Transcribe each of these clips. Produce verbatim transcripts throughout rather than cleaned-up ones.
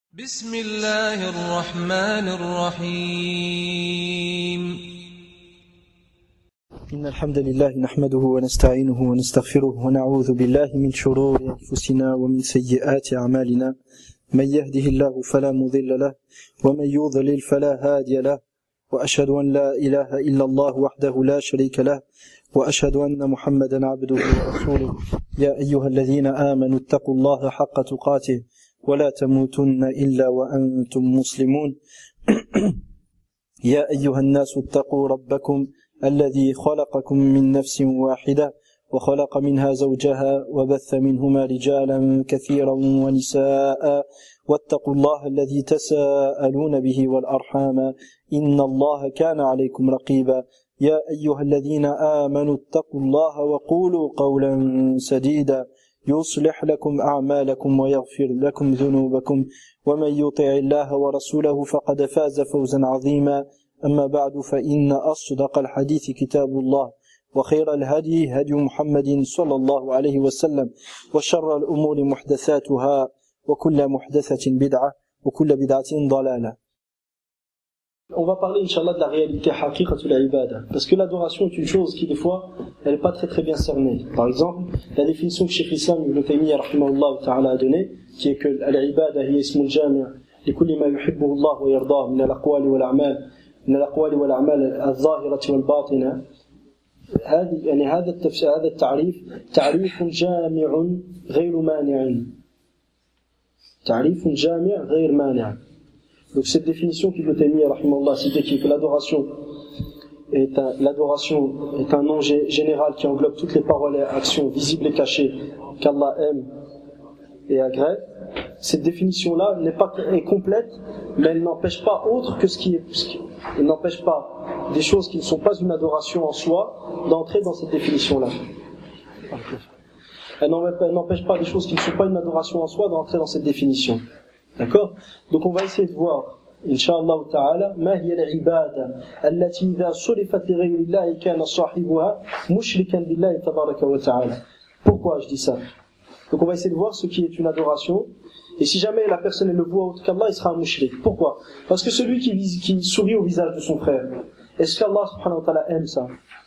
بسم الله الرحمن الرحيم إن الحمد لله نحمده ونستعينه ونستغفره ونعوذ بالله من شرور أنفسنا ومن سيئات أعمالنا من يهده الله فلا مضل له ومن يضلل فلا هادي له وأشهد أن لا إله إلا الله وحده لا شريك له وأشهد أن محمدا عبده ورسوله يا أيها الذين آمنوا اتقوا الله حق تقاته ولا تموتن إلا وأنتم مسلمون يا أيها الناس اتقوا ربكم الذي خلقكم من نفس واحدة وخلق منها زوجها وبث منهما رجالا كثيرا ونساء واتقوا الله الذي تساءلون به والأرحام إن الله كان عليكم رقيبا يا أيها الذين آمنوا اتقوا الله وقولوا قولا سديدا يصلح لكم أعمالكم ويغفر لكم ذنوبكم ومن يطع الله ورسوله فقد فاز فوزا عظيما أما بعد فإن أصدق الحديث كتاب الله وخير الهدي هدي محمد صلى الله عليه وسلم وشر الأمور محدثاتها وكل محدثة بدعة وكل بدعة ضلالة. On va parler, Inch'Allah, de la réalité haqiqatul ibada. Parce que l'adoration est une chose qui, des fois, elle n'est pas très très bien cernée. Par exemple, la définition que Cheikh Islam Ibn Taymiyyah rahimahullah ta'ala a donnée, qui est que l'ibada hiya ismul jami' li kulli ma yuhibbuhu Allah wa yardah min al-aqwali wal a'mal min al-aqwali wal a'mal al-zahirati wal batina. هذه يعني هذا التفسير هذا التعريف تعريف جامع غير مانع. تعريف جامع غير مانع. Donc cette définition qu'Ibn Taymiyyah rahimahullah cité, qui est que l'adoration est un, l'adoration est un nom général qui englobe toutes les paroles et actions visibles et cachées qu'Allah aime et agrée. Cette définition-là n'est pas est complète, mais elle n'empêche pas autre que ce qui est, elle n'empêche pas des choses qui ne sont pas une adoration en soi d'entrer dans cette définition-là. Elle n'empêche pas des choses qui ne sont pas une adoration en soi d'entrer dans cette définition. D'accord? Donc on va essayer de voir, Inch'Allah ta'ala, ma hiya al-ibada allati idha surifat li ghayri Allah kana sahibuha mushrikan billahi tabaraka wa ta'ala. Pourquoi je dis ça? Donc on va essayer de voir ce qui est une adoration, et si jamais la personne le voit autre qu'Allah, il sera un mushrik. Pourquoi? Parce que celui qui, qui sourit au visage de son frère, est-ce qu'Allah subhanahu wa ta'ala aime ça?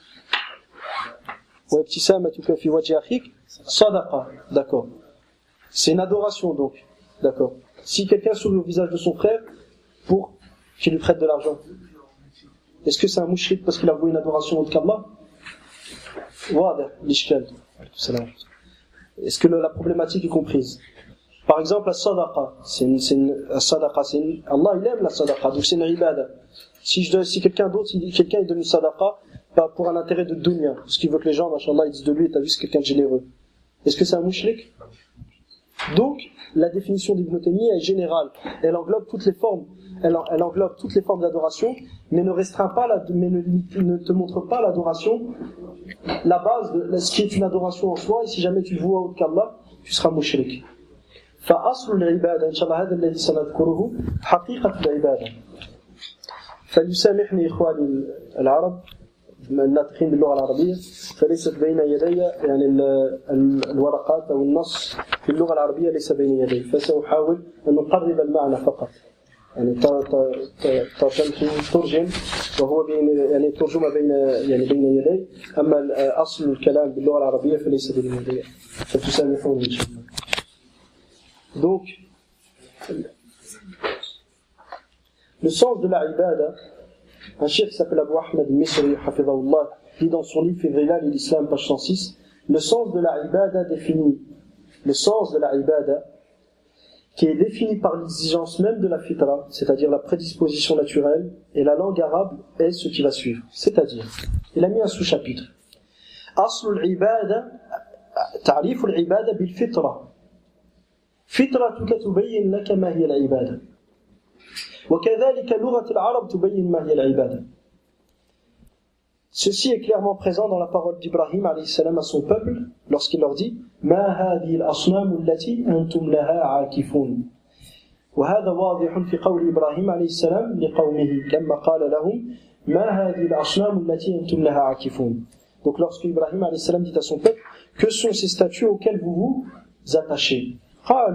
Wa ibtisamatuka fi wajhi akhik sadaqa. D'accord. C'est une adoration donc. D'accord. Si quelqu'un sourit au visage de son frère pour qu'il lui prête de l'argent, est-ce que c'est un mouchrik parce qu'il a voué une adoration autre qu'Allah? Wada, l'ishkal. Est-ce que la problématique est comprise? Par exemple, la sadaqa, c'est une, c'est une, la sadaqa, c'est une, Allah il aime la sadaqa, donc c'est une ibada. Si je donne, si quelqu'un d'autre, il, quelqu'un il donne une sadaqa, pas pour un intérêt de dunya, parce qu'il veut que les gens, machallah, ils disent de lui, t'as vu, c'est quelqu'un de généreux. Est-ce que c'est un mouchrik? Donc, la définition d'Ibn Taymiyyah est générale. Elle englobe toutes les formes, elle, elle englobe toutes les formes d'adoration, mais ne restreint pas, la, mais ne, ne te montre pas l'adoration, la base de ce qui est une adoration en soi, et si jamais tu le vois autre qu'Allah, tu seras mushrik. فأصل العبادة إن شاء الله هذا الذي سنذكره حقيقة العبادة. فليسامحني إخواني العرب الناطقين باللغة العربية، فليست بين يدي يعني الورقات أو النص في اللغة العربية ليس بين يدي، فسأحاول أن نقرب المعنى فقط. يعني ترجم وهو بين يعني ترجمة بين يعني بين يدي، أما أصل الكلام باللغة العربية فليس بين يدي، فتسامحوني إن شاء الله. Donc, le sens de la ibada, un cheikh qui s'appelle Abu Ahmed al-Misri, hafidhahullah, dit dans son livre Fidrilal et l'Islam, page cent six, le sens de la ibada défini, le sens de la ibada, qui est défini par l'exigence même de la fitra, c'est-à-dire la prédisposition naturelle, et la langue arabe est ce qui va suivre. C'est-à-dire, il a mis un sous-chapitre. Asl al-ibada, ta'rif al-ibada bil-fitra. فطرتك تبين لك ما هي العبادة وكذلك لغة العرب تبين ما هي العبادة. Ceci est clairement présent dans la parole d'Ibrahim alayhi salam à son peuple lorsqu'il leur dit ما هذه الأصنام التي أنتم لها عاكفون. وهذا واضح في قول إبراهيم عليه السلام لقومه لما قال لهم ما هذه الأصنام التي أنتم لها عاكفون. Donc lorsque Ibrahim alayhi salam dit à son peuple, que sont ces statues auxquelles vous vous attachez? قالوا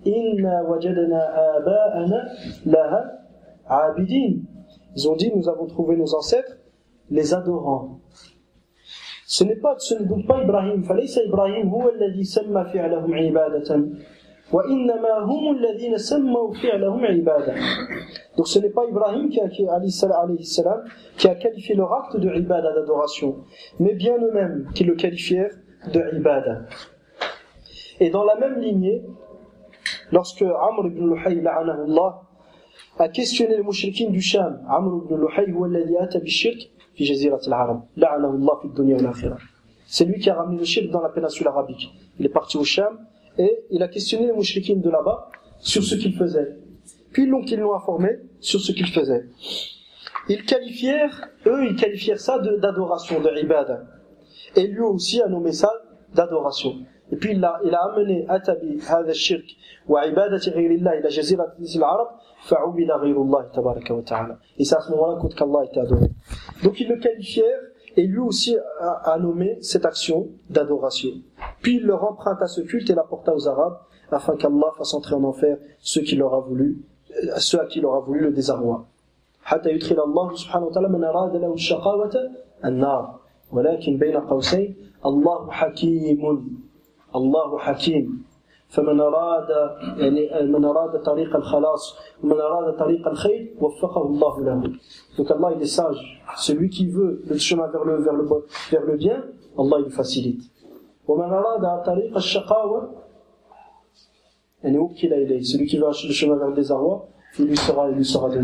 Inna wajadna aba'ana laha abidin. Ils ont dit, nous avons trouvé nos ancêtres les adorants. Ce n'est pas, ce n'est donc pas Ibrahim. Falaysa Ibrahim huwa alladhi samma fi'lahum ibadatan. Wa innama hum alladhina sammaw fi'lahum ibada. Donc ce n'est pas Ibrahim qui a, qui, alayhi salam, qui a qualifié leur acte de ibada, d'adoration, mais bien eux-mêmes qui le qualifièrent de ibada. Et dans la même lignée, lorsque Amr ibn Luhay la'anahullah a questionné les mouchriquins du Sham, Amr ibn Luhay huwa alladhi ata bishirk fi jazirat al-Arab, la'anahullah fi dunya wal akhirah. C'est lui qui a ramené le shirk dans la péninsule arabique. Il est parti au Sham et il a questionné les mouchriquins de là-bas sur ce qu'ils faisaient. Puis donc ils l'ont informé sur ce qu'ils faisaient. Ils qualifièrent, eux, ils qualifièrent ça de, d'adoration, de ibada. Et lui aussi a nommé ça d'adoration. Et puis il a, il a amené Atabi, Hada Shirk, wa ibadati ghayrillah, ila jazirat al-Arab, fa'ubida ghayrullah, tabaraka wa ta'ala. Et c'est à ce moment-là qu'Allah était adoré. Donc ils le qualifièrent, et lui aussi a, a nommé cette action d'adoration. Puis il leur emprunta ce culte et l'apporta aux Arabes, afin qu'Allah fasse entrer en enfer ceux qui leur a voulu, ceux à qui il aura voulu le désarroi. حتى يدخل الله سبحانه وتعالى من أراد له الشقاوة النار ولكن بين قوسين الله حكيم الله حكيم فمن أراد يعني من أراد طريق الخلاص ومن أراد طريق الخير وفقه الله له. Donc Allah il est sage. Celui qui veut le chemin vers le vers le vers le bien, Allah il le facilite. ومن أراد طريق الشقاوة يعني où qu'il aille, celui qui veut le chemin vers le désarroi, il lui sera il lui sera donné.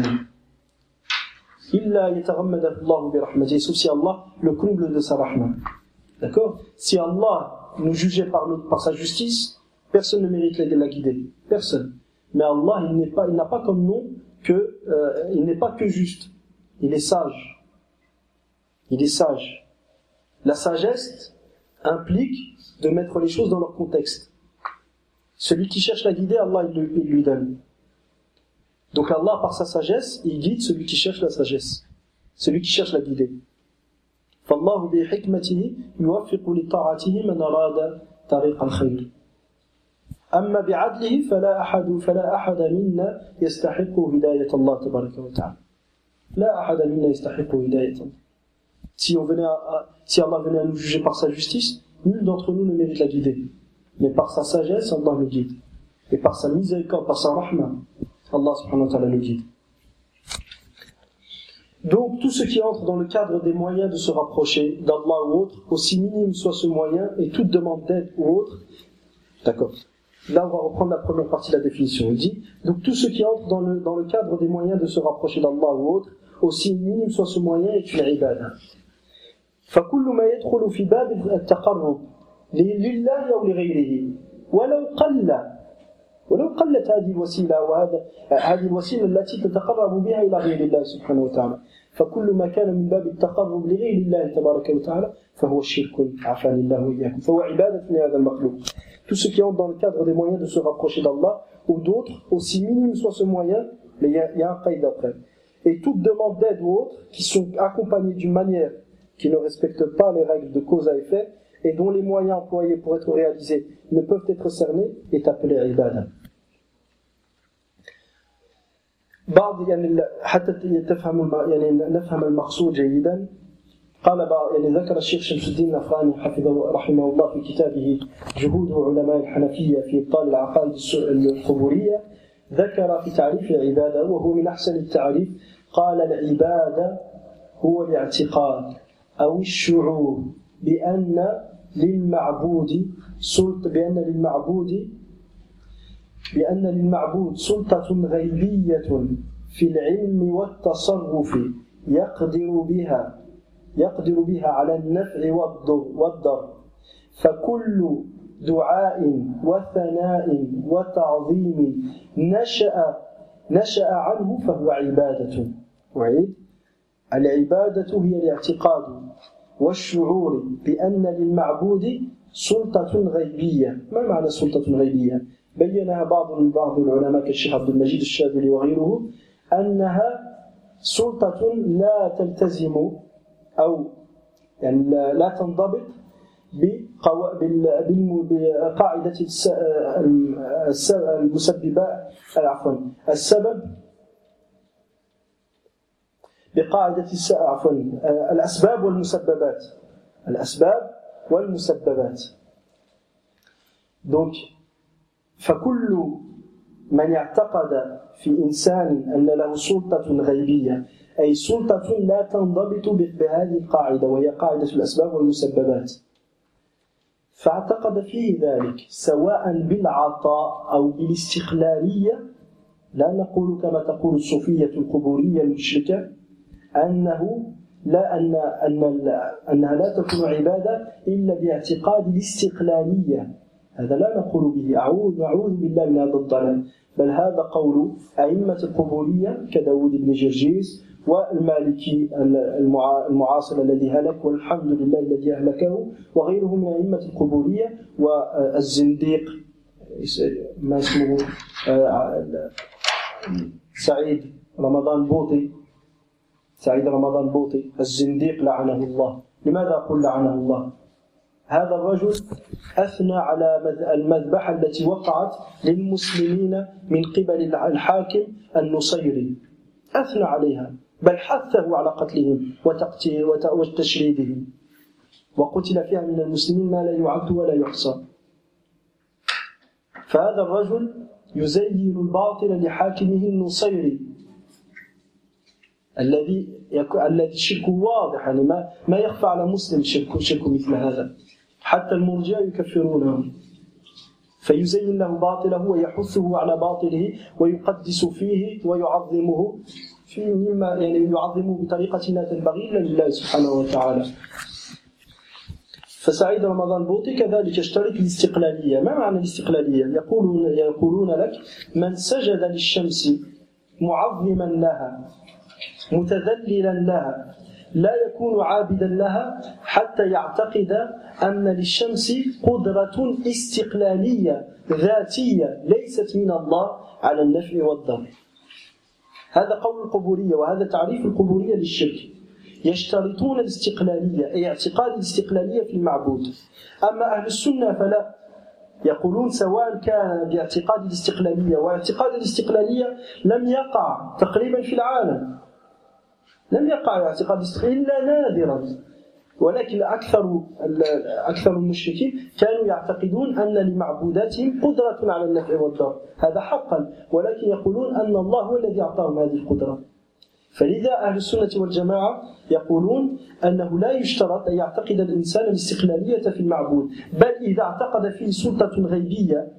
Illa yataghammadahu Allah bi rahmatihi, sauf si Allah le comble de sa rahma. D'accord? Si Allah nous jugeait par, notre, par sa justice, personne ne mérite de la guider. Personne. Mais Allah, il n'est pas, il n'a pas comme nom que, euh, il n'est pas que juste. Il est sage. Il est sage. La sagesse implique de mettre les choses dans leur contexte. Celui qui cherche la guider, Allah, il, le, il lui donne. Donc Allah, par sa sagesse, il guide celui qui cherche la sagesse. Celui qui cherche la guider. فالله بحكمته يوفق لطاعته من أراد طريق الخير. أما بعدله فلا أحد فلا أحد منا يستحق هداية الله تبارك وتعالى. لا أحد منا يستحق هداية الله. Si on venait à, si Allah venait à nous juger par sa justice, nul d'entre nous ne mérite la guider. Mais par sa sagesse, Allah nous guide. Et par sa miséricorde, par sa rahma, Allah subhanahu wa ta'ala nous guide. Donc, tout ce qui entre dans le cadre des moyens de se rapprocher d'Allah ou autre, aussi minime soit ce moyen, et toute demande d'aide ou autre, d'accord. Là, on va reprendre la première partie de la définition. Il dit, donc tout ce qui entre dans le, dans le cadre des moyens de se rapprocher d'Allah ou autre, aussi minime soit ce moyen, est une ibada. فَكُلُّ مَا يَدْخُلُ فِي بَابِ التَّقَرُّبِ لِلَّهِ أَوْ لِغَيْرِهِ وَلَوْ قَلَّ ولو قلت هذه الوسيلة وهذا هذه الوسيلة التي تتقرب بها إلى غير الله سبحانه وتعالى فكل ما كان من باب التقرب لغير الله تبارك وتعالى فهو الشرك عافاني الله وإياكم فهو عبادة لهذا المخلوق. Tout ce qui entre dans le cadre des moyens de se rapprocher d'Allah ou d'autres, aussi minime soit ce moyen, mais il y a, il y a un qaïd après. Et toute demande d'aide ou autre qui sont accompagnées d'une manière qui ne respecte pas les règles de cause à effet et dont les moyens employés pour être réalisés ne peuvent être cernés est appelé ibada. بعض يعني حتى تفهم يعني نفهم المقصود جيدا قال بعض يعني ذكر الشيخ شمس الدين الأفغاني حفظه رحمه الله في كتابه جهود علماء الحنفية في إبطال العقائد القبورية ذكر في تعريف العبادة وهو من أحسن التعريف قال العبادة هو الاعتقاد أو الشعور بأن للمعبود سلطة بأن للمعبود بأن للمعبود سلطة غيبية في العلم والتصرف يقدر بها يقدر بها على النفع والضر فكل دعاء وثناء وتعظيم نشأ نشأ عنه فهو عبادة. وعيد العبادة هي الاعتقاد والشعور بأن للمعبود سلطة غيبية. ما معنى سلطة غيبية؟ بينها بعض من بعض العلماء كالشيخ عبد المجيد الشاذلي وغيره أنها سلطة لا تلتزم أو يعني لا تنضبط بقاعدة المسببات عفوا السبب بقاعدة عفوا الأسباب والمسببات الأسباب والمسببات. Donc فكل من اعتقد في إنسان أن له سلطة غيبية أي سلطة لا تنضبط بهذه القاعدة وهي قاعدة الأسباب والمسببات فاعتقد فيه ذلك سواء بالعطاء أو بالاستقلالية لا نقول كما تقول الصوفية القبورية المشركة أنه لا أن أن أنها لا تكون عبادة إلا باعتقاد الاستقلالية هذا لا نقول به أعوذ أعوذ بالله من هذا الضلال بل هذا قول أئمة القبورية كداود بن جرجيس والمالكي المعاصر الذي هلك والحمد لله الذي أهلكه وغيره من أئمة القبورية والزنديق ما اسمه سعيد رمضان بوطي سعيد رمضان بوطي الزنديق لعنه الله. لماذا أقول لعنه الله؟ هذا الرجل أثنى على المذبحة التي وقعت للمسلمين من قبل الحاكم النصيري أثنى عليها بل حثه على قتلهم وتشريدهم وقتل فيها من المسلمين ما لا يعد ولا يحصى. فهذا الرجل يزين الباطل لحاكمه النصيري الذي الذي شركه واضح يعني ما ما يخفى على مسلم شرك شرك مثل هذا حتى المرجئة يكفرونه فيزين له باطله ويحثه على باطله ويقدس فيه ويعظمه في مما يعني يعظمه بطريقة لا تنبغي إلا لله سبحانه وتعالى. فسعيد رمضان بوطي كذلك يشترط الاستقلالية. ما معنى الاستقلالية؟ يقولون يقولون لك من سجد للشمس معظما لها متذللا لها لا يكون عابدا لها حتى يعتقد أن للشمس قدرة استقلالية ذاتية ليست من الله على النفع والضر. هذا قول القبورية وهذا تعريف القبورية للشرك. يشترطون الاستقلالية أي اعتقاد الاستقلالية في المعبود. أما أهل السنة فلا يقولون سواء كان باعتقاد الاستقلالية واعتقاد الاستقلالية لم يقع تقريبا في العالم لم يقع اعتقاد الاستقلالية إلا نادرا ولكن أكثر أكثر المشركين كانوا يعتقدون أن لمعبوداتهم قدرة على النفع والضر هذا حقا ولكن يقولون أن الله هو الذي أعطاهم هذه القدرة. فلذا أهل السنة والجماعة يقولون أنه لا يشترط أن يعتقد الإنسان الاستقلالية في المعبود بل إذا اعتقد فيه سلطة غيبية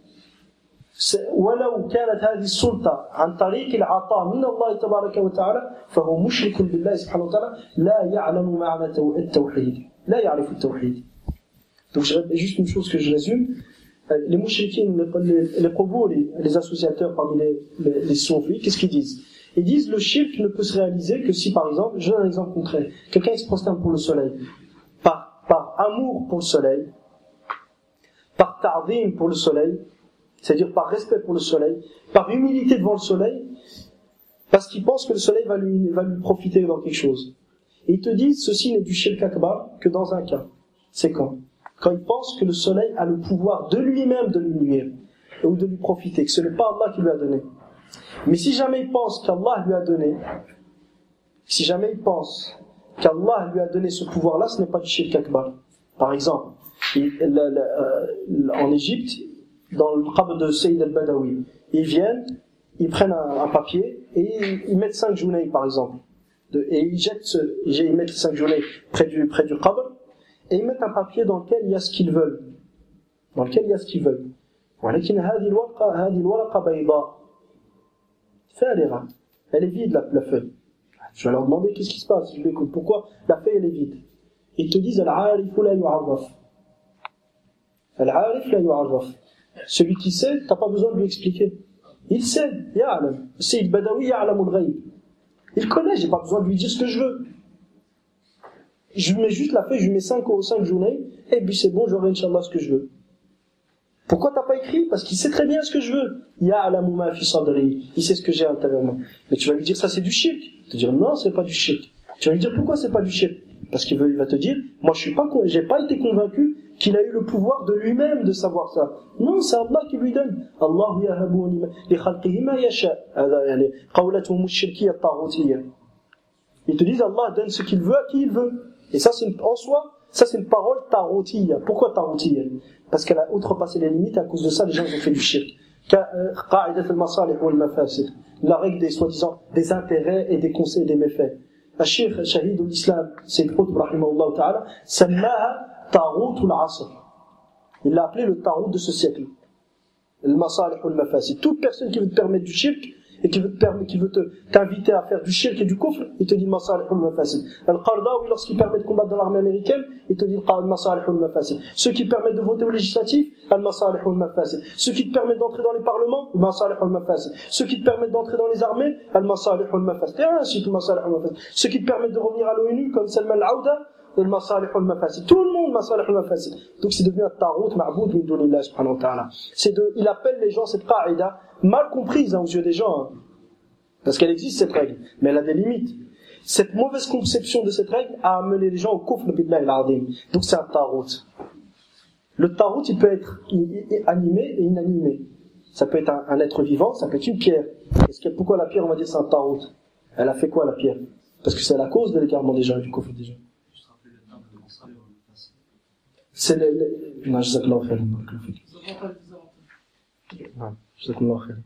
ولو كانت هذه السلطة عن طريق العطاء من الله تبارك وتعالى فهو مشرك بالله سبحانه وتعالى لا يعلم معنى التوحيد لا يعرف التوحيد. Donc juste une chose que je résume, les mouchriquins, les, les quburi, les associateurs parmi les, les, les soufis, qu'est-ce qu'ils disent? Ils disent le shirk ne peut se réaliser que si par exemple, je donne un exemple concret, quelqu'un se prosterne pour le soleil, par, par amour pour le soleil, par ta'zim pour le soleil, c'est-à-dire par respect pour le soleil, par humilité devant le soleil, parce qu'il pense que le soleil va lui, va lui profiter dans quelque chose. Et ils te disent, ceci n'est du shirk akbar que dans un cas. C'est quand? Quand il pense que le soleil a le pouvoir de lui-même de lui nuire, ou de lui profiter, que ce n'est pas Allah qui lui a donné. Mais si jamais il pense qu'Allah lui a donné, si jamais il pense qu'Allah lui a donné ce pouvoir-là, ce n'est pas du shirk akbar. Par exemple, il, la, la, euh, en Égypte, dans le qabr de Sayyid al-Badawi, ils viennent, ils prennent un, un papier et ils, ils mettent cinq journées par exemple, de, et ils jettent, ce, ils mettent cinq journées près du près du qabr et ils mettent un papier dans lequel il y a ce qu'ils veulent, dans lequel il y a ce qu'ils veulent. ولكن هذه الورقة هذه الورقة بيضاء فارغة, elle est vide la, la feuille. Je vais leur demander qu'est-ce qui se passe, je l'écoute, pourquoi la feuille elle est vide. Ils te disent al-'arif la yu'arraf. Al-'arif la yu'arraf. Celui qui sait, t'as pas besoin de lui expliquer. Il sait, ya'lam. Sayyid Badawi ya'lam al-ghayb. Il connaît, j'ai pas besoin de lui dire ce que je veux. Je lui mets juste la feuille, je lui mets cinq journées, et puis c'est bon, j'aurai Inch'Allah ce que je veux. Pourquoi t'as pas écrit? Parce qu'il sait très bien ce que je veux. Ya'lamu ma fi sadri. Il sait ce que j'ai intérieurement. Mais tu vas lui dire ça c'est du shirk. Tu vas dire non, c'est pas du shirk. Tu vas lui dire pourquoi c'est pas du shirk? Parce qu'il veut, il va te dire, moi je suis pas, j'ai pas été convaincu qu'il a eu le pouvoir de lui-même de savoir ça. Non, c'est Allah qui lui donne. Allah yahabu li khalqihi ma yasha. Hada yani qawlatuhum ash-shirkiyya at-taghutiyya. Ils te disent Allah donne ce qu'il veut à qui il veut. Et ça c'est une, en soi, ça c'est une parole taroutiyya. Pourquoi taroutiyya? Parce qu'elle a outrepassé les limites, à cause de ça les gens ont fait du shirk. Qa'idat al-masalih wal mafasid. La règle des soi-disant des intérêts et des conseils des méfaits. الشيخ شهيد الإسلام سيد قطب رحمه الله تعالى سماها طاغوت العصر. Il l'a appelé le tarout de ce siècle. المصالح والمفاسد. Toute personne qui veut te permettre du shirk et qui veut te permettre, qui veut te, t'inviter à faire du shirk et du kufr, il te dit المصالح والمفاسد. Al-Qardawi, lorsqu'il permet de combattre dans l'armée américaine, il te dit المصالح والمفاسد. Ceux qui permettent de voter au législatif, المصالح والمفاسد. Ceux qui te permettent d'entrer dans les parlements, المصالح والمفاسد. Ceux qui te permettent d'entrer dans les armées, المصالح والمفاسد. Et ainsi المصالح والمفاسد. Ceux qui te permettent de revenir à l'ONU, comme Salman al-Aouda, المصالح والمفاسد. Tout le monde مصالح والمفاسد. Donc c'est devenu un tarout ma'boud min dunillah subhanahu wa ta'ala. C'est de, il appelle les gens cette qa'ida mal comprise hein, aux yeux des gens, hein. Parce qu'elle existe cette règle, mais elle a des limites. Cette mauvaise conception de cette règle a amené les gens au kufr billahi al-azim. Donc c'est un tarout. Le tarout, il peut être animé et inanimé. Ça peut être un, un être vivant, ça peut être une pierre. Est-ce que, pourquoi la pierre, on va dire c'est un tarout? Elle a fait quoi la pierre? Parce que c'est la cause de l'égarement des gens et du kufr des gens. C'est le, le... Non, jazakallahu khairan. Non, jazakallahu khairan.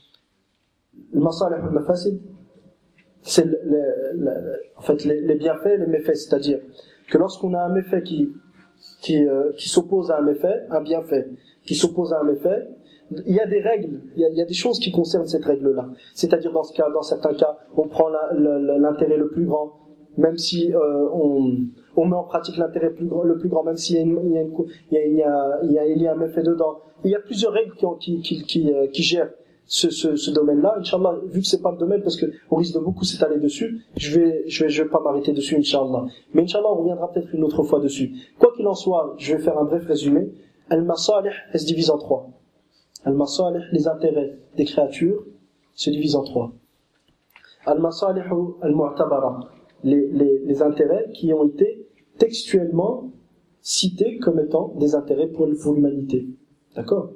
Le masalih wal mafasid, c'est le, le, le, en fait les, les bienfaits et les méfaits, c'est-à-dire que lorsqu'on a un méfait qui qui, euh, qui s'oppose à un méfait, un bienfait qui s'oppose à un méfait, il y a des règles, il y a, il y a des choses qui concernent cette règle-là. C'est-à-dire dans ce cas, dans certains cas, on prend la, la, l'intérêt le plus grand, même si euh, on on met en pratique l'intérêt plus grand, le plus grand, même s'il y a une, il y a une, il y a, il y a, il y a, il y a un méfait dedans. Il y a plusieurs règles qui qui qui qui, euh, qui gèrent ce, ce, ce domaine-là. Inch'Allah, vu que c'est pas le domaine, parce que on risque de beaucoup s'étaler dessus, je vais, je vais, je vais pas m'arrêter dessus, Inch'Allah. Mais Inch'Allah, on reviendra peut-être une autre fois dessus. Quoi qu'il en soit, je vais faire un bref résumé. Al-Masalih, elle se divise en trois. Al-Masalih, les intérêts des créatures, se divise en trois. Al-Masalih al-Mu'tabara, les, les, les intérêts qui ont été textuellement cités comme étant des intérêts pour, pour l'humanité. D'accord?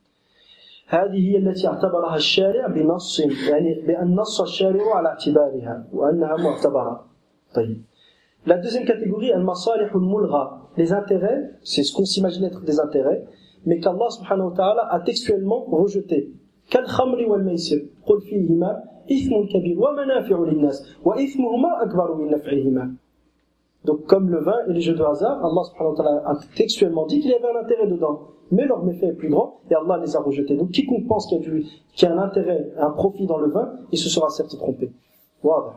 هذه هي التي اعتبرها الشارع بنص يعني بأن نص الشارع على اعتبارها وأنها معتبرة. طيب. La deuxième catégorie, al-masalih al-mulgha, les intérêts, c'est ce qu'on s'imagine être des intérêts, mais qu'Allah subhanahu wa ta'ala a textuellement rejeté. كالخمر والميسر قل فيهما إثم كبير ومنافع للناس وإثمهما أكبر من نفعهما. Donc comme le vin et les jeux de hasard, Allah subhanahu wa ta'ala a textuellement dit qu'il y avait un intérêt dedans. Mais leur méfait est plus grand et Allah les a rejetés. Donc quiconque pense qu'il y a, du, qu'il y a un intérêt, un profit dans le vin, il se sera certes trompé. واضح.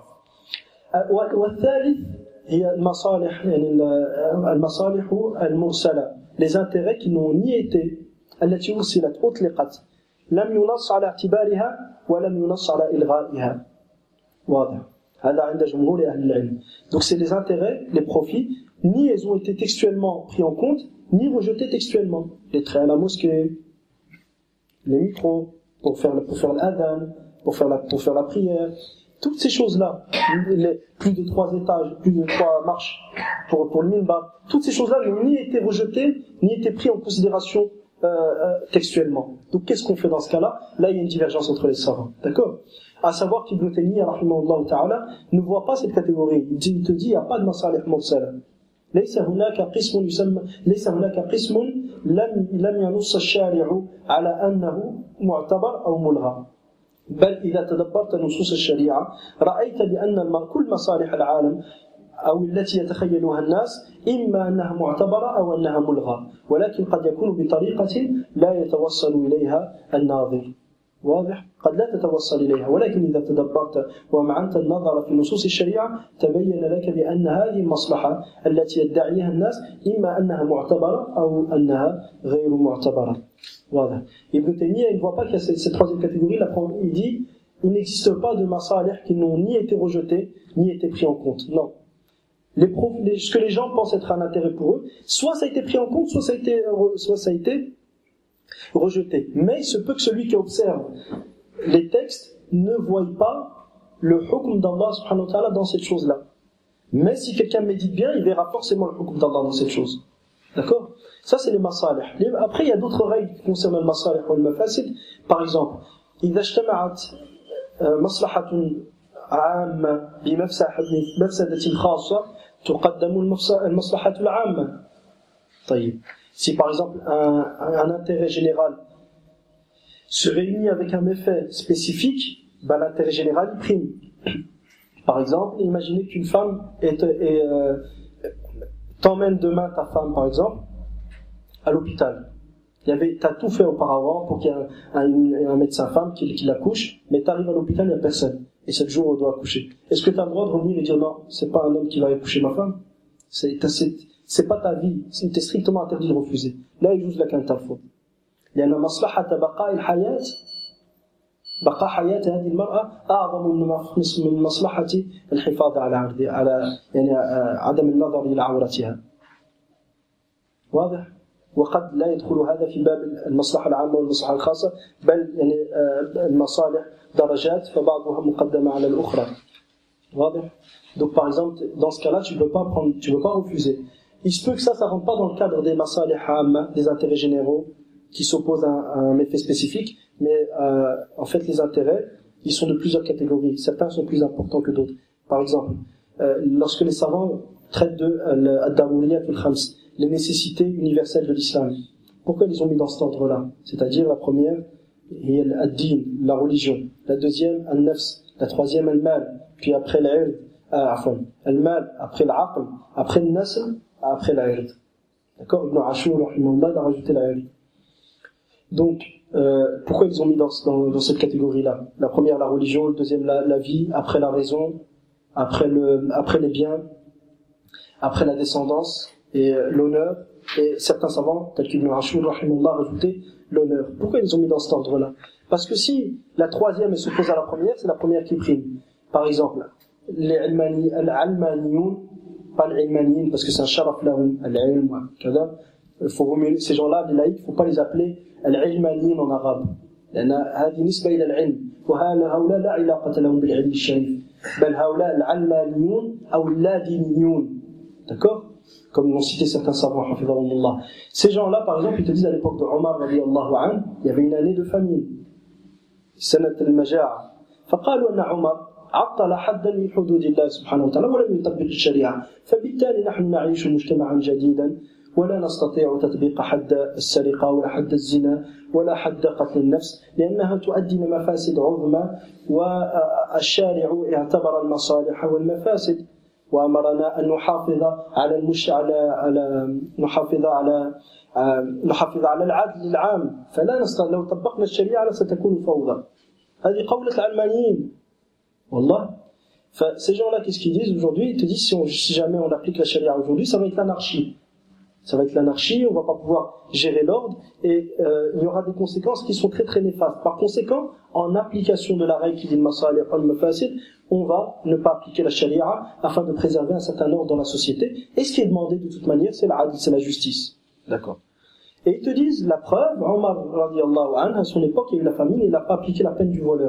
والثالث هي المصالح يعني المصالح المرسلة, les intérêts qui n'ont ni été التي أرسلت أطلقت لم ينص على اعتبارها ولم ينص على إلغائها. واضح. هذا عند جمهور أهل العلم. Donc c'est les intérêts, les profits, ni ils ont été textuellement pris en compte, ni rejetés textuellement. Les traits à la mosquée, les micros, pour faire, pour faire l'adhan, pour faire la, pour faire la prière, toutes ces choses-là, les, plus de trois étages, plus de trois marches pour, pour le minbar, toutes ces choses-là n'ont ni été rejetées, ni été prises en considération euh, euh, textuellement. Donc qu'est-ce qu'on fait dans ce cas-là? Là, il y a une divergence entre les savants. D'accord? À savoir qu'Ibn Taymiyyah, rahimahullah ta'ala, ne voit pas cette catégorie. Il, dit, il te dit, il n'y a pas de masalih mursala. ليس هناك قسم يسمى ليس هناك قسم لم لم ينص الشارع على أنه معتبر أو ملغى بل إذا تدبرت نصوص الشريعة رأيت بأن كل مصالح العالم أو التي يتخيلها الناس إما أنها معتبرة أو أنها ملغى ولكن قد يكون بطريقة لا يتوصل إليها الناظر. واضح؟ قد لا تتوصل إليها ولكن إذا تدبرت ومعنت النظر في نصوص الشريعة تبين لك بأن هذه المصلحة التي يدعيها الناس إما أنها معتبرة أو أنها غير معتبرة. واضح. Ibn Taymiyyah, il ne voit pas qu'il y a cette, cette troisième catégorie. Là, il dit il n'existe pas de masalih qui n'ont ni été rejetés ni été pris en compte. Non. Les, les, ce que les gens pensent être un intérêt pour eux, soit ça a été pris en compte, soit ça a été, soit ça a été rejeté. Mais il se peut que celui qui observe les textes ne voie pas le hukm d'Allah subhanahu wa ta'ala dans cette chose-là. Mais si quelqu'un médite bien, il verra forcément le hukm d'Allah dans cette chose. D'accord? Ça, c'est les masalih. Après, il y a d'autres règles concernant le masalih ou le mafasid. Par exemple, إذا اجتمعت مصلحة عامة بمفسدة خاصة تقدم المصلحة العامة. طيب. Si par exemple un, un intérêt général se réunit avec un méfait spécifique, ben l'intérêt général il prime. Par exemple, imaginez qu'une femme est, est, euh, t'emmène demain ta femme, par exemple, à l'hôpital. Il y avait, t'as tout fait auparavant pour qu'il y ait un, un, un médecin femme qui, qui l'accouche, mais t'arrives à l'hôpital, il n'y a personne. Et c'est le jour où on doit accoucher. Est-ce que tu as le droit de revenir et dire non, c'est pas un homme qui va accoucher ma femme? C'est, c'est, c'est pas ta vie. Il t'est strictement interdit de refuser. Là, il joue la quinte-faute. Il y a une maslaha بقاء الحياة بقاء حياة هذه المرأة أعظم من مصلحة الحفاظ على عرضها على يعني عدم النظر إلى عورتها. واضح؟ وقد لا يدخل هذا في باب المصلحة العامة والمصلحة الخاصة بل يعني المصالح درجات فبعضها مقدمة على الأخرى. واضح؟ Donc par exemple, dans ce cas-là, tu peux pas prendre, tu peux pas refuser. Il se peut que ça, ça rentre pas dans le cadre des masalih amma, des intérêts généraux qui s'opposent à un, à un méfait spécifique, mais euh, en fait les intérêts, ils sont de plusieurs catégories. Certains sont plus importants que d'autres. Par exemple, euh, lorsque les savants traitent de ad-daruriyat al-khams, les nécessités universelles de l'islam, pourquoi ils ont mis dans cet ordre-là? C'est-à-dire la première, ad-din, la religion, la deuxième, al-nafs, la troisième, al-mal, puis après l'ird, ah, enfin, al-mal, après l'aql, après le nasl, après l'ird. D'accord? Ibn Ashur, rahimahullah, il a rajouté l'ird. Donc, euh, pourquoi ils ont mis dans, dans, dans cette catégorie-là? La première, la religion, la deuxième, la, la vie, après la raison, après, le, après les biens, après la descendance et euh, l'honneur, et certains savants, tels qu'Ibn Ashur, rahimahullah, a rajouté l'honneur. Pourquoi ils ont mis dans cet ordre-là? Parce que si la troisième elle s'oppose à la première, c'est la première qui prime. Par exemple, les al-almaniyoun, pas les ilmaniyin, parce que c'est un sharaf lahum, al-ilm, ces gens-là, les laïcs, il ne faut pas les appeler al-ilmaniyin en arabe. لأن هذه نسبة إلى العلم وهؤلاء لا علاقة لهم بالعلم الشريف بل هؤلاء العلمانيون أو اللادينيون. D'accord? Comme l'ont cité certains savants, hafidhahumullah. Ces gens-là, par exemple, ils te disent à l'époque de Omar radiyallahu anhu, il y avait une année de famine. سنة المجاعة. فقالوا أن عمر عطل حدا من حدود الله سبحانه وتعالى ولم يطبق الشريعة. فبالتالي نحن نعيش مجتمعا جديدا ولا نستطيع تطبيق حد السرقة ولا حد الزنا ولا حد قتل النفس لأنها تؤدي إلى مفاسد عظمى والشارع اعتبر المصالح والمفاسد وأمرنا أن نحافظ على المش على على نحافظ على نحافظ على العدل العام فلا نستطيع لو طبقنا الشريعة ستكون فوضى. هذه قولة العلمانيين. والله. Ces gens-là, qu'est-ce qu'ils disent aujourd'hui? Ils te disent si, on, si jamais on applique la charia aujourd'hui, ça va être l'anarchie. Ça va être l'anarchie, on va pas pouvoir gérer l'ordre et euh, il y aura des conséquences qui sont très très néfastes. Par conséquent, en application de la règle qui dit le masalih wal mafasid, on va ne pas appliquer la charia afin de préserver un certain ordre dans la société. Et ce qui est demandé de toute manière, c'est la, c'est la justice. D'accord. Et ils te disent la preuve, Omar radiyallahu anhu, à son époque, il y a eu la famine et il n'a pas appliqué la peine du voleur.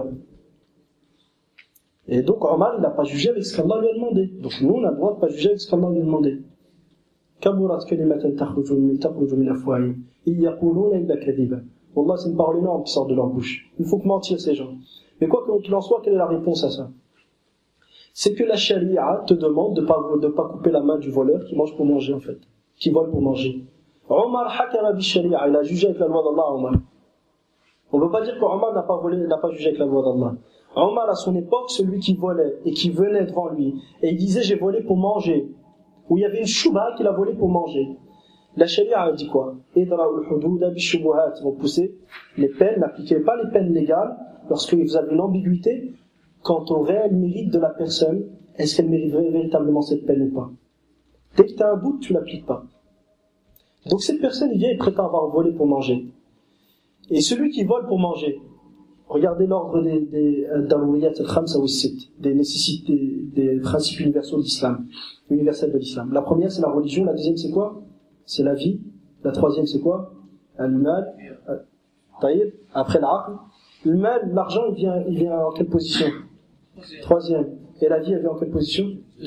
Et donc Omar, il n'a pas jugé avec ce qu'Allah lui a demandé. Donc nous, on a le droit de ne pas juger avec ce qu'Allah lui a demandé. كبرت كلمة تخرج من تخرج من أفواههم إن يقولون إلا كذبا. Wallah, c'est une parole énorme qui sort de leur bouche. Il faut que mentir ces gens. Mais quoi qu'il en soit, quelle est la réponse à ça? C'est que la charia te demande de pas de pas couper la main du voleur qui mange pour manger en fait, qui vole pour manger. Omar hakama bi sharia, il a jugé avec la loi d'Allah. Omar. On ne peut pas dire qu'Omar n'a pas volé, n'a pas jugé avec la loi d'Allah. Omar à son époque, celui qui volait et qui venait devant lui et il disait j'ai volé pour manger. Où il y avait une shubha qu'il a volé pour manger. La charia a dit quoi? Idra'ul hududa bi shubuhat, vous poussez les peines, n'appliquez pas les peines légales lorsque vous avez une ambiguïté quant au réel mérite de la personne, est-ce qu'elle mériterait véritablement cette peine ou pas? Dès que tu as un doute, tu l'appliques pas. Donc cette personne, il vient et prétend avoir volé pour manger. Et celui qui vole pour manger, regardez l'ordre des, des daruriyat al-khamsa wa sit, des nécessités, des, des principes universels d'islam, universels de l'islam. La première, c'est la religion. La deuxième, c'est quoi? C'est la vie. La troisième, c'est quoi? Al-mal. Taïb. Après l'aql. Le mal, l'argent, il vient, il vient en quelle position? Troisième. Et la vie, elle vient en quelle position? Deuxième.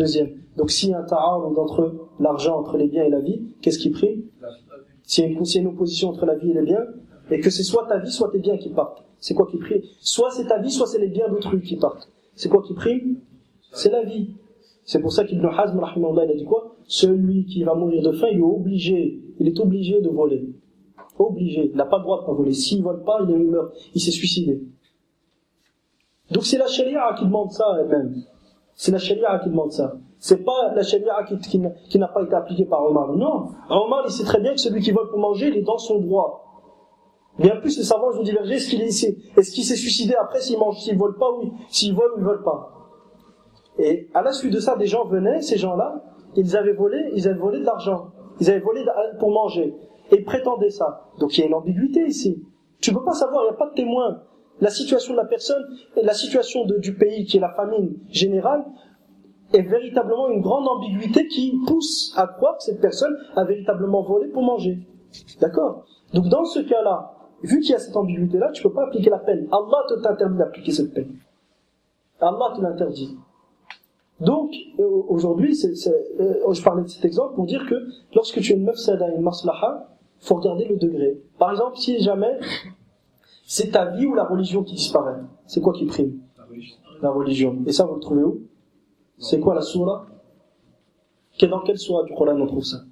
Donc s'il y a un ta'arud entre l'argent, entre les biens et la vie, qu'est-ce qui prime? S'il y a une, s'il y a une opposition entre la vie et les biens, et que c'est soit ta vie, soit tes biens qui partent, c'est quoi qui prime? Soit c'est ta vie, soit c'est les biens d'autrui qui partent. C'est quoi qui prime? C'est la vie. C'est pour ça qu'Ibn Hazm, rahimahullah, il a dit quoi? Celui qui va mourir de faim, il est obligé, il est obligé de voler. Obligé. Il n'a pas le droit de pas voler. S'il ne vole pas, il meurt. Il s'est suicidé. Donc c'est la charia qui demande ça elle-même. C'est la charia qui demande ça. C'est pas la charia qui, qui, qui n'a pas été appliquée par Omar. Non. Omar, il sait très bien que celui qui vole pour manger, il est dans son droit. Bien plus, les savants ont divergé. Est-ce qu'il est, est-ce qu'il s'est suicidé après s'il mange, s'il vole pas, oui. S'il vole ou il vole pas. Et à la suite de ça, des gens venaient, ces gens-là, ils avaient volé, ils avaient volé de l'argent. Ils avaient volé pour manger. Et ils prétendaient ça. Donc il y a une ambiguïté ici. Tu ne peux pas savoir, il n'y a pas de témoin. La situation de la personne, et la situation de, du pays, qui est la famine générale, est véritablement une grande ambiguïté qui pousse à croire que cette personne a véritablement volé pour manger. D'accord? Donc dans ce cas-là, vu qu'il y a cette ambiguïté-là, tu ne peux pas appliquer la peine. Allah te t'interdit d'appliquer cette peine. Allah te l'interdit. Donc, euh, aujourd'hui, c'est, c'est, euh, je parlais de cet exemple pour dire que lorsque tu as une mafsada et une maslaha, il faut regarder le degré. Par exemple, si jamais c'est ta vie ou la religion qui disparaît, c'est quoi qui prime? La religion. La religion. Et ça, vous le trouvez où? C'est quoi la sourate? Dans quelle sourate du Coran on trouve ça?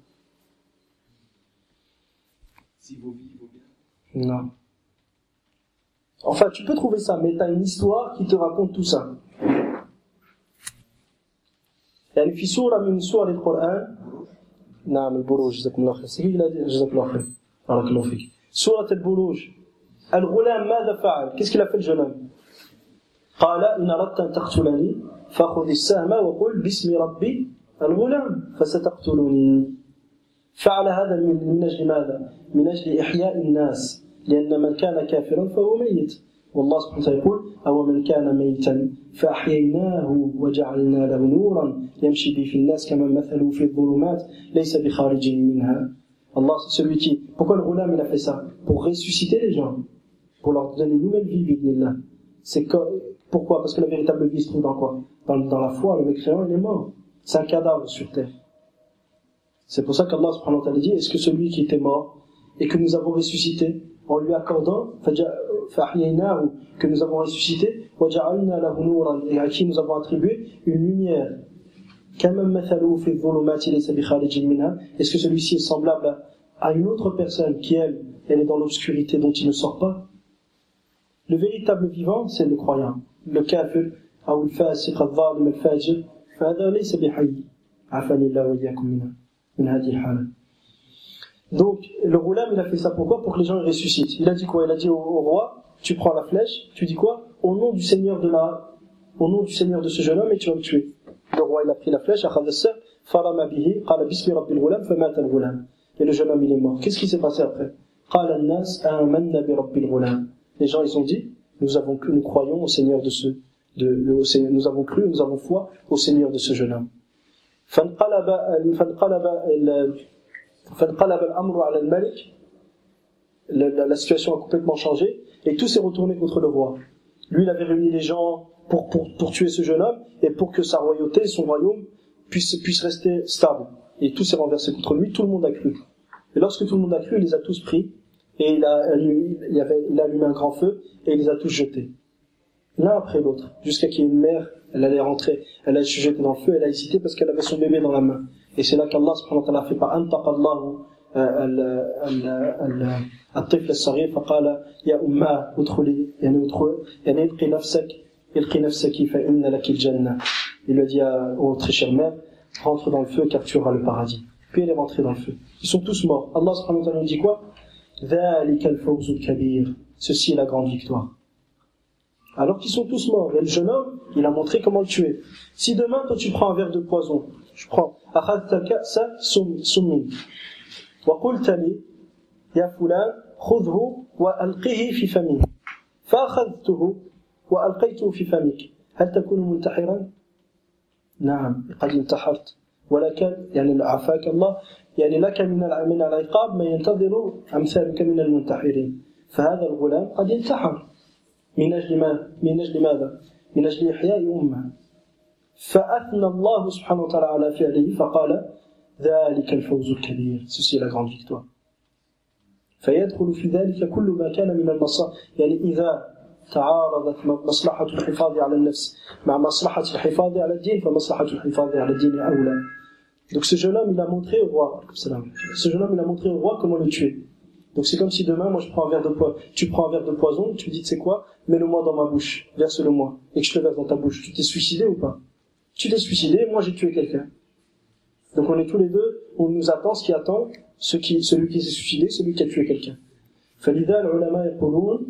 Si vos vies, vos biens. Non. Enfin, tu peux trouver ça, mais tu as une histoire qui te raconte tout ça. يعني في سورة من سور القرآن نعم البروج جزاكم الله خير سيدي جزاك الله خير بارك الله فيك سورة البروج الغلام ماذا فعل qu'est-ce qu'il a fait le jeune homme قال إن أردت أن تقتلني فخذ السهم وقل باسم ربي الغلام فستقتلني فعل هذا من أجل ماذا من أجل إحياء الناس لأن من كان كافرا فهو ميت والله سبحانه وتعالى يقول أو من كان ميتا فأحييناه وجعلنا له نورا يمشي به في الناس كما مثله في الظلمات ليس بخارج منها. Allah c'est celui qui, pourquoi le Ghulam il a fait ça? Pour ressusciter les gens, pour leur donner une nouvelle vie, bidnillah. C'est que, pourquoi? Parce que la véritable vie se trouve dans quoi? Dans, dans la foi. Le mécréant il est mort, c'est un cadavre sur terre. C'est pour ça qu'Allah subhanahu wa ta'ala dit, est-ce que celui qui était mort et que nous avons ressuscité en lui accordant que nous avons ressuscité et à qui nous avons attribué une lumière, est-ce que celui-ci est semblable à une autre personne qui elle, elle est dans l'obscurité dont il ne sort pas? Le véritable vivant c'est le croyant. Le kafir ou le fasiq al-zalim al-fajir فهذا ليس بحي عافاني الله وإياكم من من هذه الحالة. Donc, le Ghulam, il a fait ça pourquoi? Pour que les gens ressuscitent. Il a dit quoi? Il a dit au, au roi, tu prends la flèche, tu dis quoi? Au nom du Seigneur de la, au nom du Seigneur de ce jeune homme, et tu vas le tuer. Le roi, il a pris la flèche, farama bihi, qala bismi rabbil ghulam, famat al ghulam. Et le jeune homme, il est mort. Qu'est-ce qui s'est passé après? Qala an-nas amanna bi rabbil ghulam. Les gens, ils ont dit, nous avons cru, nous croyons au Seigneur de ce, de, de au Seigneur, nous avons cru, nous avons foi au Seigneur de ce jeune homme. Fanqalaba, fanqalaba, la, la, la situation a complètement changé et tout s'est retourné contre le roi. Lui il avait réuni les gens pour, pour, pour tuer ce jeune homme et pour que sa royauté, son royaume puisse, puisse rester stable. Et tout s'est renversé contre lui, tout le monde a cru. Et lorsque tout le monde a cru, il les a tous pris et il a, il avait, il a allumé un grand feu et il les a tous jetés. L'un après l'autre, jusqu'à qu'il y ait une mère, elle allait rentrer, elle a se jeter dans le feu, elle a hésité parce qu'elle avait son bébé dans la main. Et c'est là qu'Allah subhanahu wa ta'ala fait par antaqallahu الطفل الصغير فقال يا أماه ادخلي يعني ادخل يعني القي نفسك القي نفسك فإن لك الجنة. Il lui a dit à, aux très chère mère, rentre dans le feu car tu auras le paradis. Puis elle est rentrée dans le feu. Ils sont tous morts. Allah subhanahu wa ta'ala nous dit quoi? ذلك الفوز الكبير. Ceci est la grande victoire. Alors qu'ils sont tous morts. Et le jeune homme, il a montré comment le tuer. Si demain, toi, tu prends un verre de poison, je prends, أخذت كأس سم وقلت لي يا فلان خذه وألقه في فمي فأخذته وألقيته في فمك هل تكون منتحرا؟ نعم قد انتحرت ولكن يعني عافاك الله يعني لك من من العقاب ما ينتظر أمثالك من المنتحرين فهذا الغلام قد انتحر من أجل ما من أجل ماذا؟ من أجل إحياء أمه فأثنى الله سبحانه وتعالى على فعله فقال ذلك الفوز الكبير. Ceci est la grande victoire. فيدخل في ذلك كل ما كان من المصالح، يعني إذا تعارضت مصلحة الحفاظ على النفس مع مصلحة الحفاظ على الدين فمصلحة الحفاظ على الدين أولى. Donc ce jeune homme il a montré au roi, ce jeune homme il a montré au roi comment le tuer. Donc c'est comme si demain moi je prends un verre de poison, tu prends un verre de poison, tu me dis tu sais quoi, mets-le-moi dans ma bouche, verse-le-moi et que je te verse dans ta bouche. Tu t'es suicidé ou pas? Tu t'es suicidé, moi j'ai tué quelqu'un. Donc on est tous les deux, on nous attend ce qui attend ce qui, celui qui s'est suicidé, celui qui a tué quelqu'un. فلذا العلماء يقولون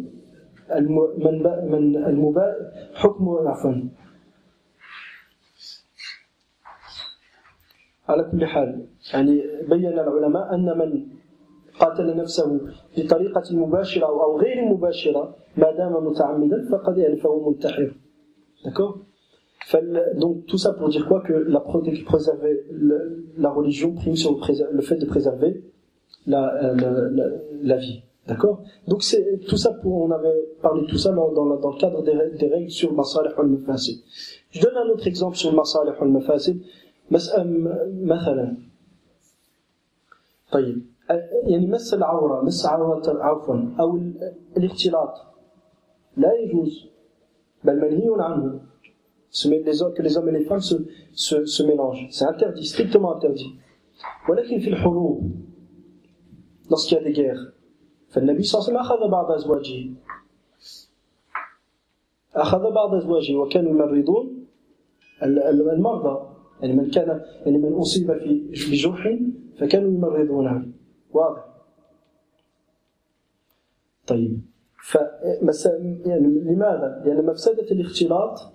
من المباح حكم عفوا. على كل حال يعني بين العلماء أن من قاتل نفسه بطريقة مباشرة أو غير مباشرة ما دام متعمدا فقد يعني فهو منتحر. D'accord? Donc tout ça pour dire quoi? Que la préserver la religion prime sur le, le fait de préserver la, la, la, la vie. D'accord? Donc c'est tout ça pour, on avait parlé de tout ça dans, dans, dans le cadre des, des règles sur le masalih al-mafasid. Je donne un autre exemple sur le masalih al-mafasid. مثلا طيب يعني مس العورة مس عورة عفوا أو الاختلاط لا يجوز بل منهي عنه que les hommes et les femmes se, se, se mélangent, c'est interdit, strictement interdit. ولكن في الحروب lorsqu'il y a des guerres فالنبي صلى الله عليه وسلم أخذ بعض أزواجه أخذ بعض أزواجه وكانوا يمرضون المرضى يعني من كان يعني من أصيب في بجرح فكانوا يمرضونه واضح. طيب ف يعني لماذا؟ لأن مفسدة الاختلاط